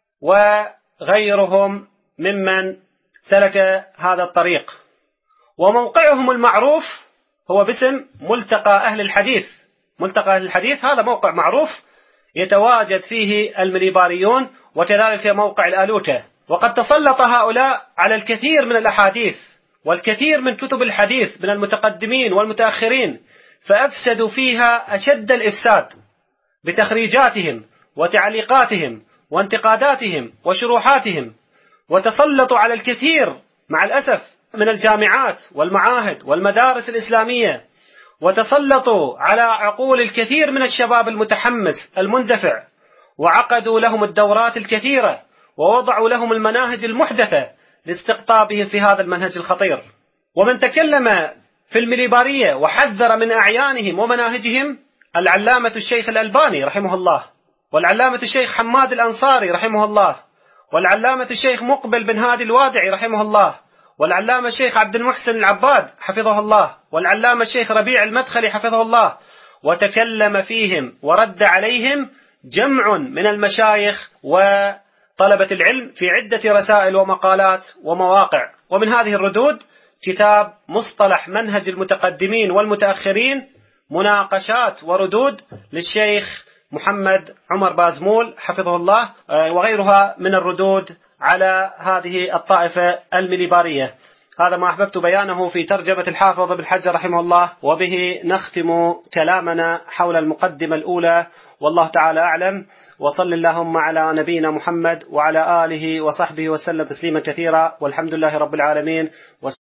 وغيرهم ممن سلك هذا الطريق. وموقعهم المعروف هو باسم ملتقى أهل الحديث. ملتقى أهل الحديث هذا موقع معروف يتواجد فيه المليباريون، وكذلك موقع الآلوتة. وقد تسلط هؤلاء على الكثير من الأحاديث والكثير من كتب الحديث من المتقدمين والمتأخرين، فأفسدوا فيها أشد الإفساد بتخريجاتهم وتعليقاتهم وانتقاداتهم وشروحاتهم، وتسلطوا على الكثير مع الأسف من الجامعات والمعاهد والمدارس الإسلامية، وتسلطوا على عقول الكثير من الشباب المتحمس المندفع، وعقدوا لهم الدورات الكثيرة، ووضعوا لهم المناهج المحدثة لاستقطابهم في هذا المنهج الخطير. ومن تكلم في المليبارية وحذر من أعيانهم ومناهجهم العلامة الشيخ الألباني رحمه الله، والعلامة الشيخ حماد الأنصاري رحمه الله، والعلامة الشيخ مقبل بن هادي الوادعي رحمه الله، والعلامة الشيخ عبد المحسن العباد حفظه الله، والعلامة الشيخ ربيع المدخلي حفظه الله. وتكلم فيهم ورد عليهم جمع من المشايخ وطلبة العلم في عدة رسائل ومقالات ومواقع. ومن هذه الردود كتاب مصطلح منهج المتقدمين والمتأخرين، مناقشات وردود للشيخ محمد عمر بازمول حفظه الله، وغيرها من الردود على هذه الطائفة المليبارية. هذا ما أحببت بيانه في ترجمة الحافظ بن حجر رحمه الله، وبه نختم كلامنا حول المقدمة الأولى، والله تعالى أعلم. وصل اللهم على نبينا محمد وعلى آله وصحبه وسلم تسليما كثيرا، والحمد لله رب العالمين.